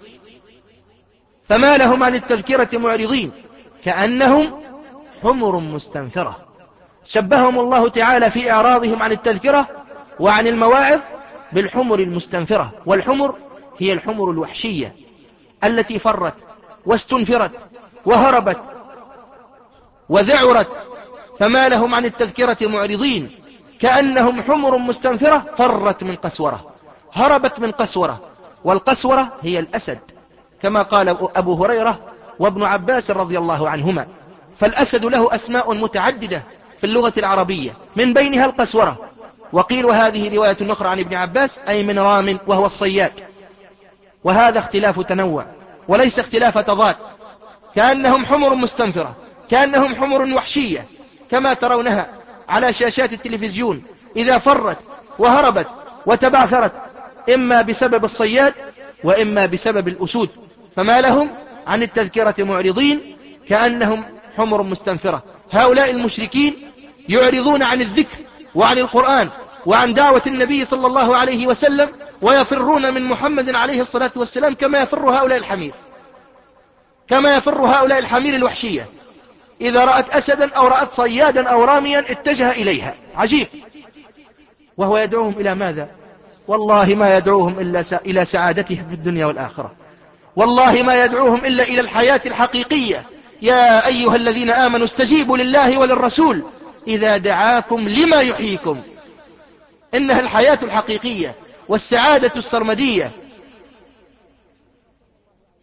فما لهم عن التذكرة معرضين كأنهم حمر مستنفرة. شبههم الله تعالى في إعراضهم عن التذكرة وعن المواعظ بالحمر المستنفرة. والحمر هي الحمر الوحشية التي فرت واستنفرت وهربت وذعرت. فما لهم عن التذكرة معرضين كأنهم حمر مستنفرة فرت من قسورة، هربت من قسورة. والقسورة هي الأسد كما قال أبو هريرة وابن عباس رضي الله عنهما. فالأسد له أسماء متعددة في اللغة العربية، من بينها القسورة. وقيل وهذه رواية أخرى عن ابن عباس أي من رام وهو الصياد. وهذا اختلاف تنوع وليس اختلاف تضاد. كأنهم حمر مستنفرة، كأنهم حمر وحشية كما ترونها على شاشات التلفزيون إذا فرت وهربت وتبعثرت إما بسبب الصياد وإما بسبب الأسود. فما لهم عن التذكرة معرضين كأنهم حمر مستنفرة. هؤلاء المشركين يعرضون عن الذكر وعن القرآن وعن دعوة النبي صلى الله عليه وسلم ويفرون من محمد عليه الصلاة والسلام كما يفر هؤلاء الحمير، كما يفر هؤلاء الحمير الوحشية إذا رأت أسدا أو رأت صيادا أو راميا اتجه إليها. عجيب. وهو يدعوهم إلى ماذا؟ والله ما يدعوهم إلا إلى سعادتهم في الدنيا والآخرة. والله ما يدعوهم إلا إلى الحياة الحقيقية. يا أيها الذين آمنوا استجيبوا لله وللرسول إذا دعاكم لما يحييكم. إنها الحياة الحقيقية والسعادة السرمدية.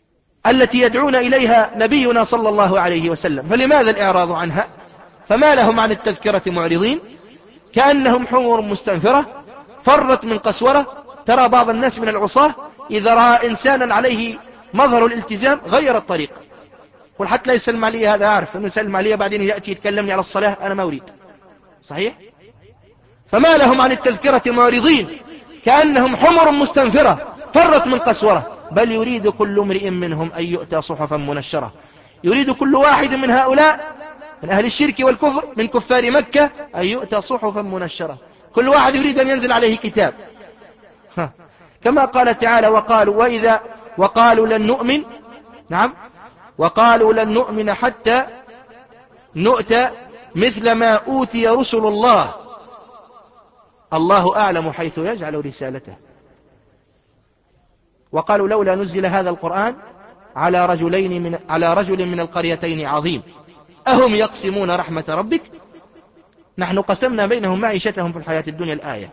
التي يدعون إليها نبينا صلى الله عليه وسلم، فلماذا الإعراض عنها؟ فما لهم عن التذكرة معرضين كأنهم حمر مستنفرة فرت من قسورة. ترى بعض الناس من العصاة إذا رأى إنسانا عليه مظهر الالتزام غير الطريق، قل حتى لا يسلم علي، هذا أعرف أنه يسلم علي بعدين يأتي يتكلمني على الصلاة، أنا ما أريد. صحيح؟ فما لهم عن التذكرة معرضين كأنهم حمر مستنفرة فرت من قسورة، بل يريد كل امرئ منهم أن يؤتى صحفا منشرة. يريد كل واحد من هؤلاء من أهل الشرك والكفر من كفار مكة أن يؤتى صحفا منشرة، كل واحد يريد أن ينزل عليه كتاب. كما قال تعالى وقالوا وإذا وقالوا لن نؤمن، نعم، وقالوا لن نؤمن حتى نؤتى مثل ما أوتي رسل الله، الله أعلم حيث يجعل رسالته. وقالوا لولا نزل هذا القرآن على رجلين من على رجل من القريتين عظيم أهم يقسمون رحمة ربك نحن قسمنا بينهم معيشتهم في الحياة الدنيا الآية.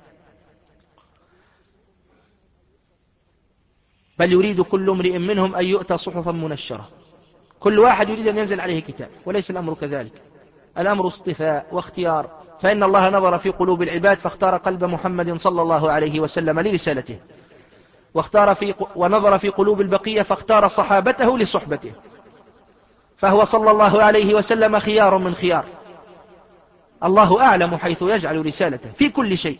بل يريد كل امرئ منهم أن يؤتى صحفا منشرة، كل واحد يريد أن ينزل عليه كتاب، وليس الأمر كذلك. الأمر اصطفاء واختيار، فإن الله نظر في قلوب العباد فاختار قلب محمد صلى الله عليه وسلم لرسالته، واختار في ونظر في قلوب البقية فاختار صحابته لصحبته، فهو صلى الله عليه وسلم خيار من خيار. الله أعلم حيث يجعل رسالته في كل شيء.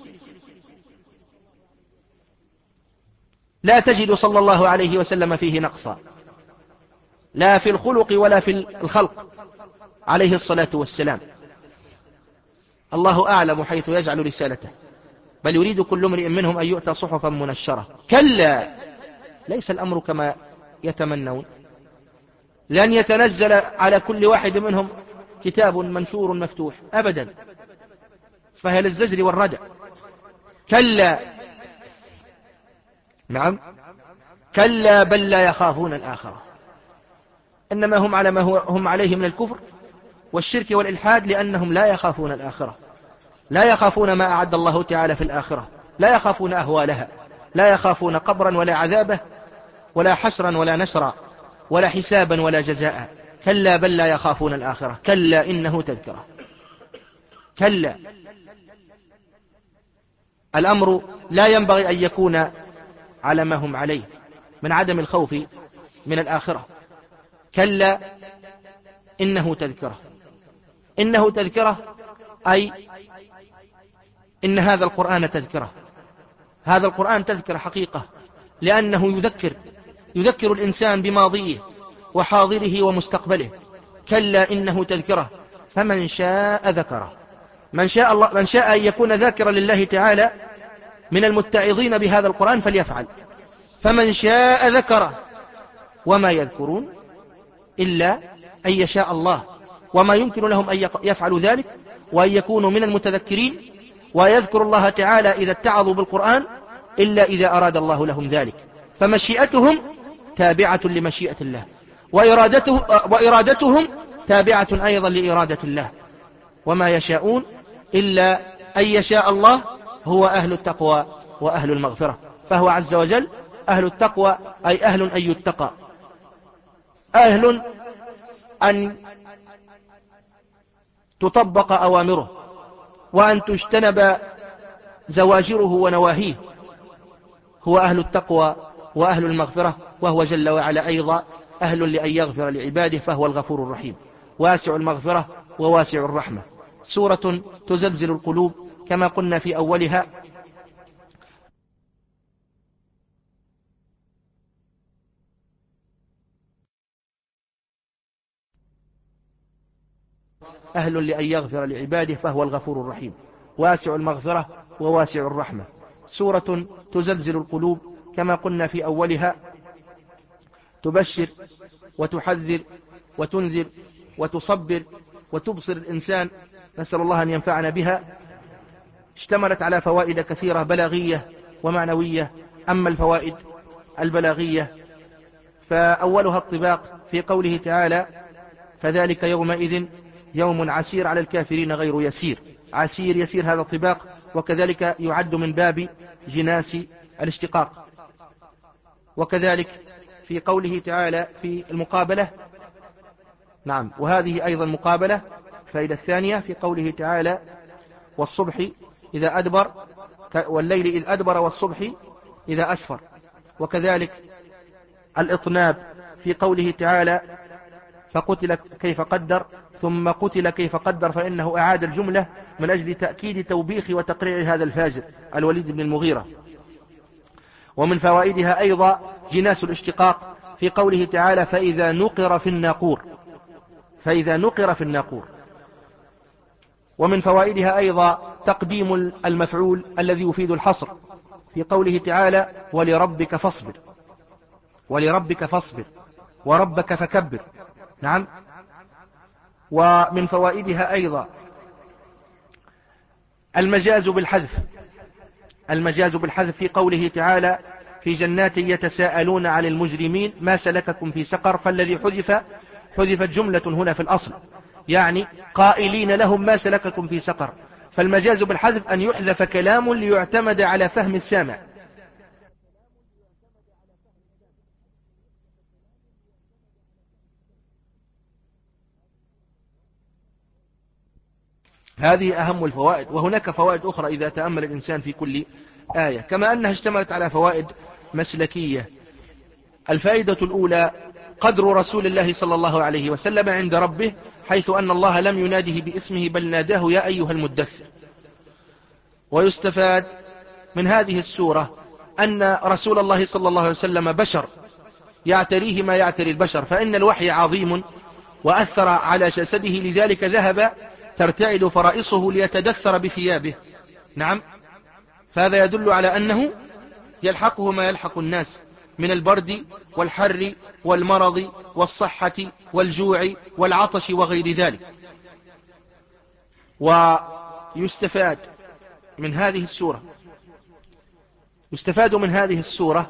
لا تجد صلى الله عليه وسلم فيه نقصا، لا في الخلق ولا في الخلق عليه الصلاة والسلام. الله أعلم حيث يجعل رسالته. بل يريد كل امرئ منهم أن يؤتى صحفا منشرة. كلا، ليس الأمر كما يتمنون، لن يتنزل على كل واحد منهم كتاب منشور مفتوح أبدا، فهي للزجر والردع. كلا، نعم، كلا بل لا يخافون الآخرة، إنما هم على ما هم عليه من الكفر والشرك والإلحاد لأنهم لا يخافون الآخرة، لا يخافون ما أعد الله تعالى في الآخرة، لا يخافون أهوالها، لا يخافون قبرا ولا عذابه ولا حشرا ولا نشرا ولا حسابا ولا جزاء. كلا بل لا يخافون الآخرة، كلا إنه تذكرة. كلا، الأمر لا ينبغي أن يكون على ما هم عليه من عدم الخوف من الآخرة. كلا إنه تذكرة. إنه تذكرة أي إن هذا القرآن تذكرة. هذا القرآن تذكرة حقيقة، لأنه يذكر يذكر الإنسان بماضيه وحاضره ومستقبله. كلا إنه تذكرة فمن شاء ذكره. من شاء الله من شاء أن يكون ذاكرا لله تعالى من المتعظين بهذا القرآن فليفعل، فمن شاء ذكره. وما يذكرون إلا أن يشاء الله، وما يمكن لهم أن يفعلوا ذلك وأن يكونوا من المتذكرين ويذكر الله تعالى إذا اتعظوا بالقرآن إلا إذا أراد الله لهم ذلك. فمشيئتهم تابعة لمشيئة الله، وإرادته وإرادتهم تابعة أيضا لإرادة الله. وما يشاءون إلا أن يشاء الله هو أهل التقوى وأهل المغفرة، فهو عز وجل أهل التقوى أي أهل أن يتقى، أهل أن تطبق أوامره وأن تجتنب زواجره ونواهيه. هو أهل التقوى وأهل المغفرة، وهو جل وعلا أيضا أهل لأن يغفر لعباده، فهو الغفور الرحيم واسع المغفرة وواسع الرحمة. سورة تزلزل القلوب كما قلنا في أولها. أهل لأن يغفر لعباده فهو الغفور الرحيم واسع المغفرة وواسع الرحمة. سورة تزلزل القلوب كما قلنا في أولها، تبشر وتحذر وتنذر وتصبر وتبصر الإنسان، نسأل الله أن ينفعنا بها. اشتملت على فوائد كثيرة بلاغية ومعنوية. أما الفوائد البلاغية فأولها الطباق في قوله تعالى فذلك يومئذ يوم عسير على الكافرين غير يسير. عسير يسير هذا الطباق، وكذلك يعد من باب جناس الاشتقاق. وكذلك في قوله تعالى في المقابلة. نعم، وهذه أيضا مقابلة. الفائدة الثانية في قوله تعالى والصبح إذا أدبر والليل إذ أدبر والصبح إذا أسفر. وكذلك الإطناب في قوله تعالى فقتل كيف قدر ثم قتل كيف قدر، فإنه أعاد الجملة من أجل تأكيد توبيخ وتقريع هذا الفاجر الوليد بن المغيرة. ومن فوائدها أيضا جناس الاشتقاق في قوله تعالى فإذا نقر في الناقور، فإذا نقر في الناقور. ومن فوائدها أيضا تقديم المفعول الذي يفيد الحصر في قوله تعالى ولربك فاصبر، ولربك فاصبر وربك فكبر. نعم. ومن فوائدها أيضا المجاز بالحذف، المجاز بالحذف في قوله تعالى في جنات يتساءلون عن المجرمين ما سلككم في سقر، فالذي حذف حذفت جملة هنا في الأصل، يعني قائلين لهم ما سلككم في سقر، فالمجاز بالحذف أن يحذف كلام ليعتمد على فهم السامع. هذه أهم الفوائد، وهناك فوائد أخرى إذا تأمل الإنسان في كل آية، كما أنها اشتملت على فوائد مسلكية. الفائدة الأولى قدر رسول الله صلى الله عليه وسلم عند ربه، حيث أن الله لم يناده باسمه بل ناداه يا أيها المدثر. ويستفاد من هذه السورة أن رسول الله صلى الله عليه وسلم بشر يعتريه ما يعتري البشر، فإن الوحي عظيم وأثر على جسده، لذلك ذهب ترتعد فرائصه ليتدثر بثيابه. نعم، فهذا يدل على أنه يلحقه ما يلحق الناس من البرد والحر والمرض والصحة والجوع والعطش وغير ذلك. ويستفاد من هذه السورة يستفاد من هذه السورة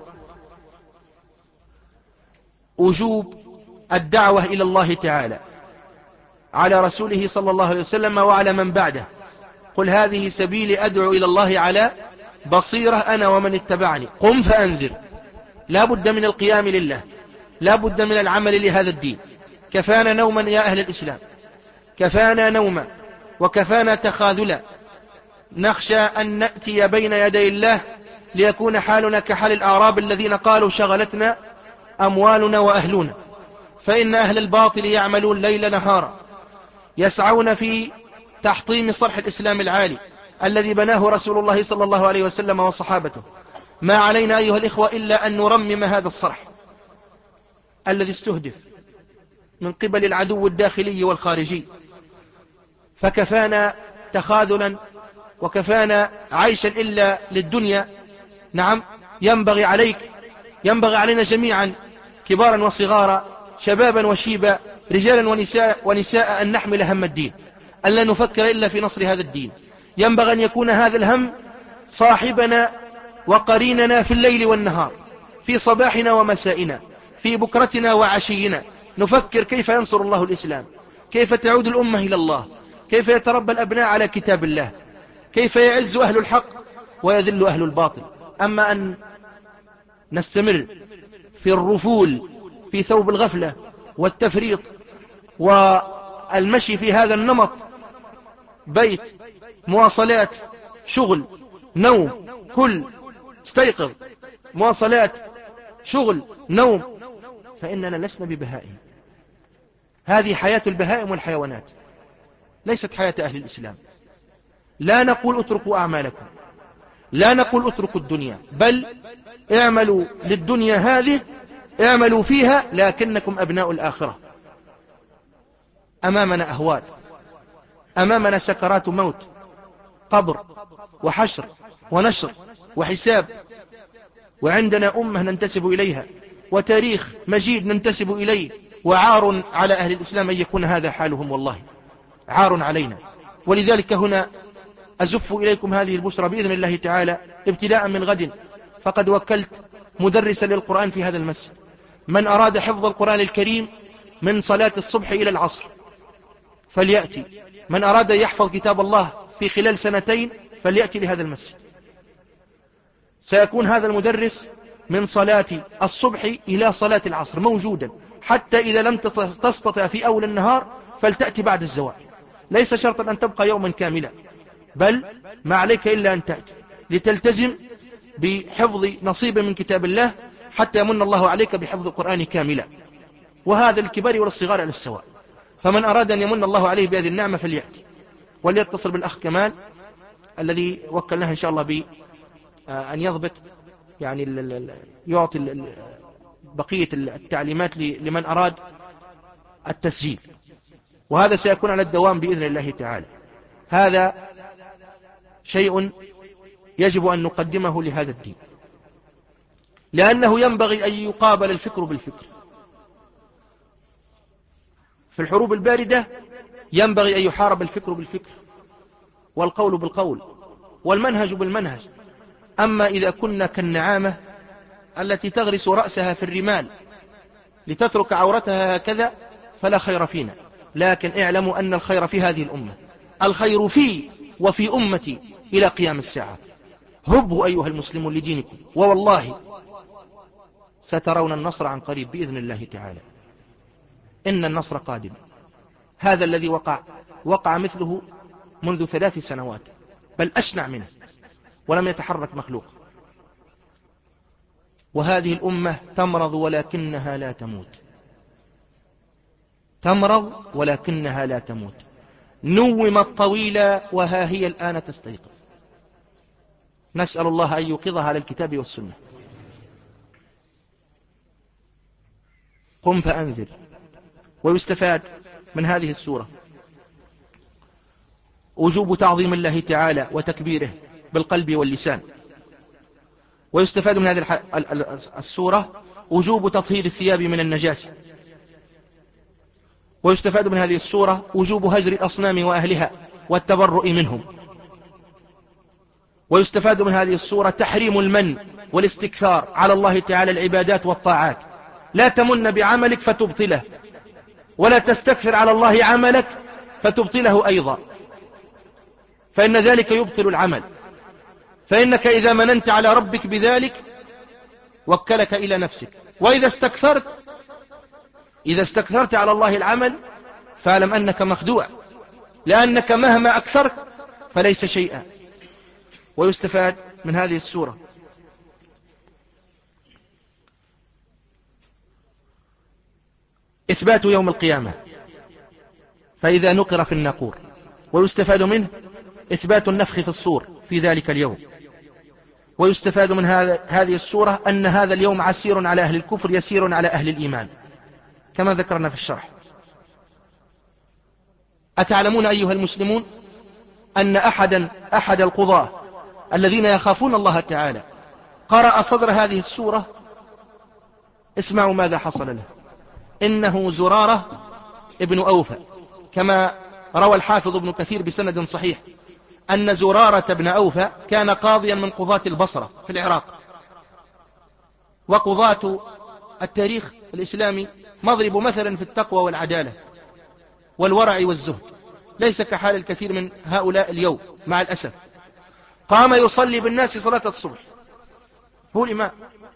وجوب الدعوة إلى الله تعالى على رسوله صلى الله عليه وسلم وعلى من بعده. قل هذه سبيلي أدعو إلى الله على بصيرة أنا ومن اتبعني قم فأنذر. لا بد من القيام لله، لا بد من العمل لهذا الدين. كفانا نوما يا أهل الإسلام، كفانا نوما وكفانا تخاذلا، نخشى أن نأتي بين يدي الله ليكون حالنا كحال الأعراب الذين قالوا شغلتنا أموالنا وأهلنا. فإن أهل الباطل يعملون ليل نهارا يسعون في تحطيم صرح الإسلام العالي الذي بناه رسول الله صلى الله عليه وسلم وصحابته. ما علينا أيها الإخوة إلا أن نرمم هذا الصرح الذي استهدف من قبل العدو الداخلي والخارجي. فكفانا تخاذلا وكفانا عيشا إلا للدنيا. نعم، ينبغي عليك ينبغي علينا جميعا كبارا وصغارا شبابا وشيبا رجالا ونساء, ونساء أن نحمل هم الدين، أن لا نفكر إلا في نصر هذا الدين. ينبغي أن يكون هذا الهم صاحبنا وقريننا في الليل والنهار، في صباحنا ومسائنا، في بكرتنا وعشينا. نفكر كيف ينصر الله الإسلام، كيف تعود الأمة إلى الله، كيف يتربى الأبناء على كتاب الله، كيف يعز أهل الحق ويذل أهل الباطل. أما أن نستمر في الرفول في ثوب الغفلة والتفريط والمشي في هذا النمط، بيت مواصلات شغل نوم كل استيقظ مواصلات شغل نوم، فإننا لسنا ببهائم. هذه حياة البهائم والحيوانات، ليست حياة أهل الإسلام. لا نقول اتركوا أعمالكم، لا نقول اتركوا الدنيا، بل اعملوا للدنيا هذه، اعملوا فيها لكنكم أبناء الآخرة. أمامنا أهوال، أمامنا سكرات موت، قبر وحشر ونشر وحساب، وعندنا أمة ننتسب إليها وتاريخ مجيد ننتسب إليه. وعار على أهل الإسلام أن يكون هذا حالهم، والله عار علينا. ولذلك هنا أزف إليكم هذه البشرى بإذن الله تعالى. ابتداء من غد فقد وكلت مدرسا للقرآن في هذا المسجد، من أراد حفظ القرآن الكريم من صلاة الصبح إلى العصر فليأتي، من أراد يحفظ كتاب الله في خلال سنتين فليأتي لهذا المسجد. سيكون هذا المدرس من صلاة الصبح إلى صلاة العصر موجودا، حتى إذا لم تستطع في أول النهار فلتأتي بعد الزوال. ليس شرطا أن تبقى يوما كاملا، بل ما عليك إلا أن تأتي لتلتزم بحفظ نصيب من كتاب الله حتى يمن الله عليك بحفظ القرآن كاملا، وهذا الكبار والصغار على السواء. فمن أراد أن يمن الله عليه بهذه النعمة فليأتي، وليتصل بالأخ كمال الذي وكلناه إن شاء الله بأن يضبط يعني يعطي بقية التعليمات لمن أراد التسجيل، وهذا سيكون على الدوام بإذن الله تعالى. هذا شيء يجب أن نقدمه لهذا الدين، لأنه ينبغي أن يقابل الفكر بالفكر. في الحروب الباردة ينبغي أن يحارب الفكر بالفكر، والقول بالقول، والمنهج بالمنهج. أما إذا كنا كالنعامة التي تغرس رأسها في الرمال لتترك عورتها هكذا فلا خير فينا. لكن اعلموا أن الخير في هذه الأمة، الخير في وفي أمتي إلى قيام الساعة. هبوا أيها المسلمون لدينكم، ووالله سترون النصر عن قريب بإذن الله تعالى. إن النصر قادم. هذا الذي وقع وقع مثله منذ ثلاث سنوات، بل أشنع منه، ولم يتحرك مخلوق. وهذه الأمة تمرض ولكنها لا تموت، تمرض ولكنها لا تموت. نومت طويلا وها هي الآن تستيقظ. نسأل الله أن يوقظها على الكتاب والسنة. قم فأنذر. ويستفاد من هذه السورة وجوب تعظيم الله تعالى وتكبيره بالقلب واللسان. ويستفاد من هذه السورة وجوب تطهير الثياب من النجاسة. ويستفاد من هذه السورة وجوب هجر الأصنام وأهلها والتبرؤ منهم. ويستفاد من هذه السورة تحريم المن والاستكثار على الله تعالى العبادات والطاعات. لا تمن بعملك فتبطله، ولا تستكثر على الله عملك فتبطله أيضا، فإن ذلك يبطل العمل. فإنك إذا مننت على ربك بذلك وكلك إلى نفسك. وإذا استكثرت إذا استكثرت على الله العمل فاعلم أنك مخدوع، لأنك مهما أكثرت فليس شيئا. ويستفاد من هذه السورة إثبات يوم القيامة، فإذا نقر في الناقور. ويستفاد منه إثبات النفخ في الصور في ذلك اليوم. ويستفاد من هذه السورة أن هذا اليوم عسير على أهل الكفر يسير على أهل الإيمان، كما ذكرنا في الشرح. أتعلمون أيها المسلمون أن أحدا أحد القضاة الذين يخافون الله تعالى قرأ صدر هذه السورة؟ اسمعوا ماذا حصل له. إنه زرارة ابن أوفى، كما روى الحافظ ابن كثير بسند صحيح أن زرارة ابن أوفى كان قاضيا من قضاة البصرة في العراق. وقضاة التاريخ الإسلامي مضرب مثلا في التقوى والعدالة والورع والزهد، ليس كحال الكثير من هؤلاء اليوم مع الأسف. قام يصلي بالناس صلاة الصبح، هو الإمام.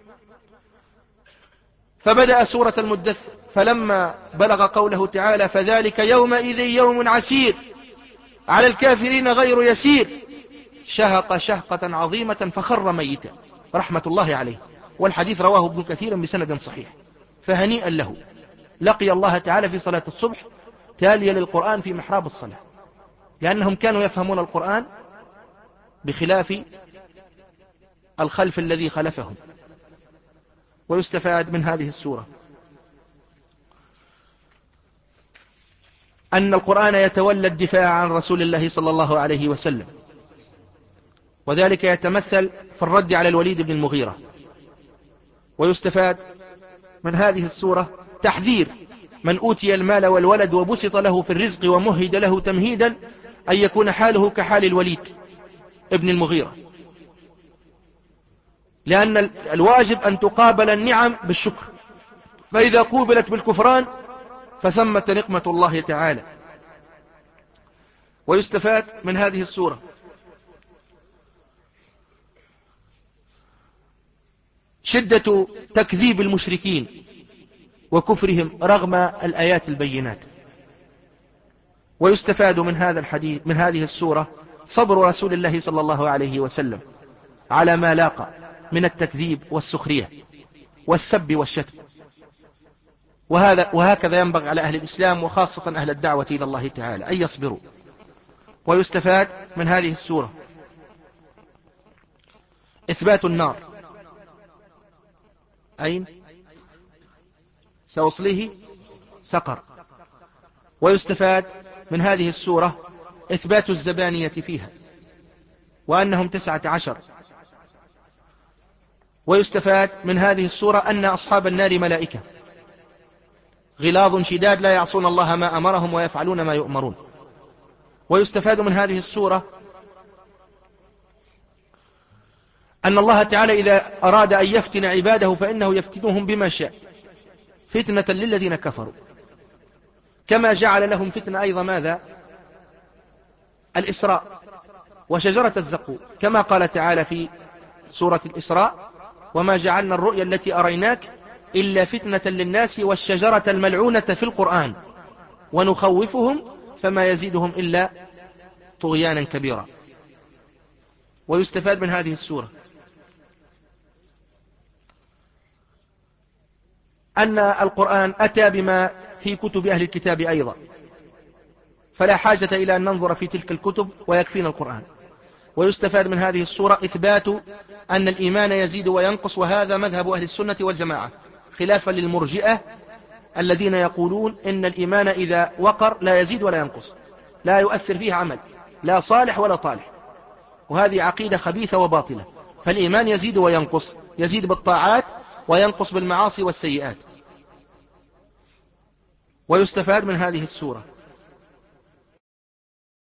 فبدأ سورة المدثر، فلما بلغ قوله تعالى فذلك يومئذ يوم عسير على الكافرين غير يسير، شهق شهقة عظيمة فخر ميتا رحمة الله عليه. والحديث رواه ابن كثير بسند صحيح. فهنيئا له، لقي الله تعالى في صلاة الصبح تاليا للقرآن في محراب الصلاة، لأنهم كانوا يفهمون القرآن بخلاف الخلف الذي خلفهم. ويستفاد من هذه السورة أن القرآن يتولى الدفاع عن رسول الله صلى الله عليه وسلم، وذلك يتمثل في الرد على الوليد بن المغيرة. ويستفاد من هذه السورة تحذير من أوتي المال والولد وبسط له في الرزق ومهد له تمهيدا أن يكون حاله كحال الوليد ابن المغيرة، لأن الواجب أن تقابل النعم بالشكر، فإذا قوبلت بالكفران فثمة نقمة الله تعالى. ويستفاد من هذه السورة شدة تكذيب المشركين وكفرهم رغم الآيات البينات. ويستفاد من هذا الحديث من هذه السورة صبر رسول الله صلى الله عليه وسلم على ما لاقى من التكذيب والسخرية والسب والشتم، وهذا وهكذا ينبغي على أهل الإسلام وخاصة أهل الدعوة إلى الله تعالى أن يصبروا. ويستفاد من هذه السورة إثبات النار. أين سأصليه سقر. ويستفاد من هذه السورة إثبات الزبانية فيها وأنهم تسعة عشر. ويستفاد من هذه السورة أن أصحاب النار ملائكة غلاظ شداد لا يعصون الله ما أمرهم ويفعلون ما يؤمرون. ويستفاد من هذه السورة أن الله تعالى إذا أراد أن يفتن عباده فإنه يفتنهم بما شاء فتنة للذين كفروا، كما جعل لهم فتنة أيضا ماذا؟ الإسراء وشجرة الزقوم، كما قال تعالى في سورة الإسراء: وما جعلنا الرؤيا التي أريناك إلا فتنة للناس والشجرة الملعونة في القرآن ونخوفهم فما يزيدهم إلا طغيانا كبيرا. ويستفاد من هذه السورة أن القرآن أتى بما في كتب أهل الكتاب أيضا، فلا حاجة إلى أن ننظر في تلك الكتب ويكفينا القرآن. ويستفاد من هذه السورة إثبات أن الإيمان يزيد وينقص، وهذا مذهب أهل السنة والجماعة، خلافا للمرجئة الذين يقولون إن الإيمان إذا وقر لا يزيد ولا ينقص، لا يؤثر فيه عمل لا صالح ولا طالح، وهذه عقيدة خبيثة وباطلة. فالإيمان يزيد وينقص، يزيد بالطاعات وينقص بالمعاصي والسيئات. ويستفاد من هذه السورة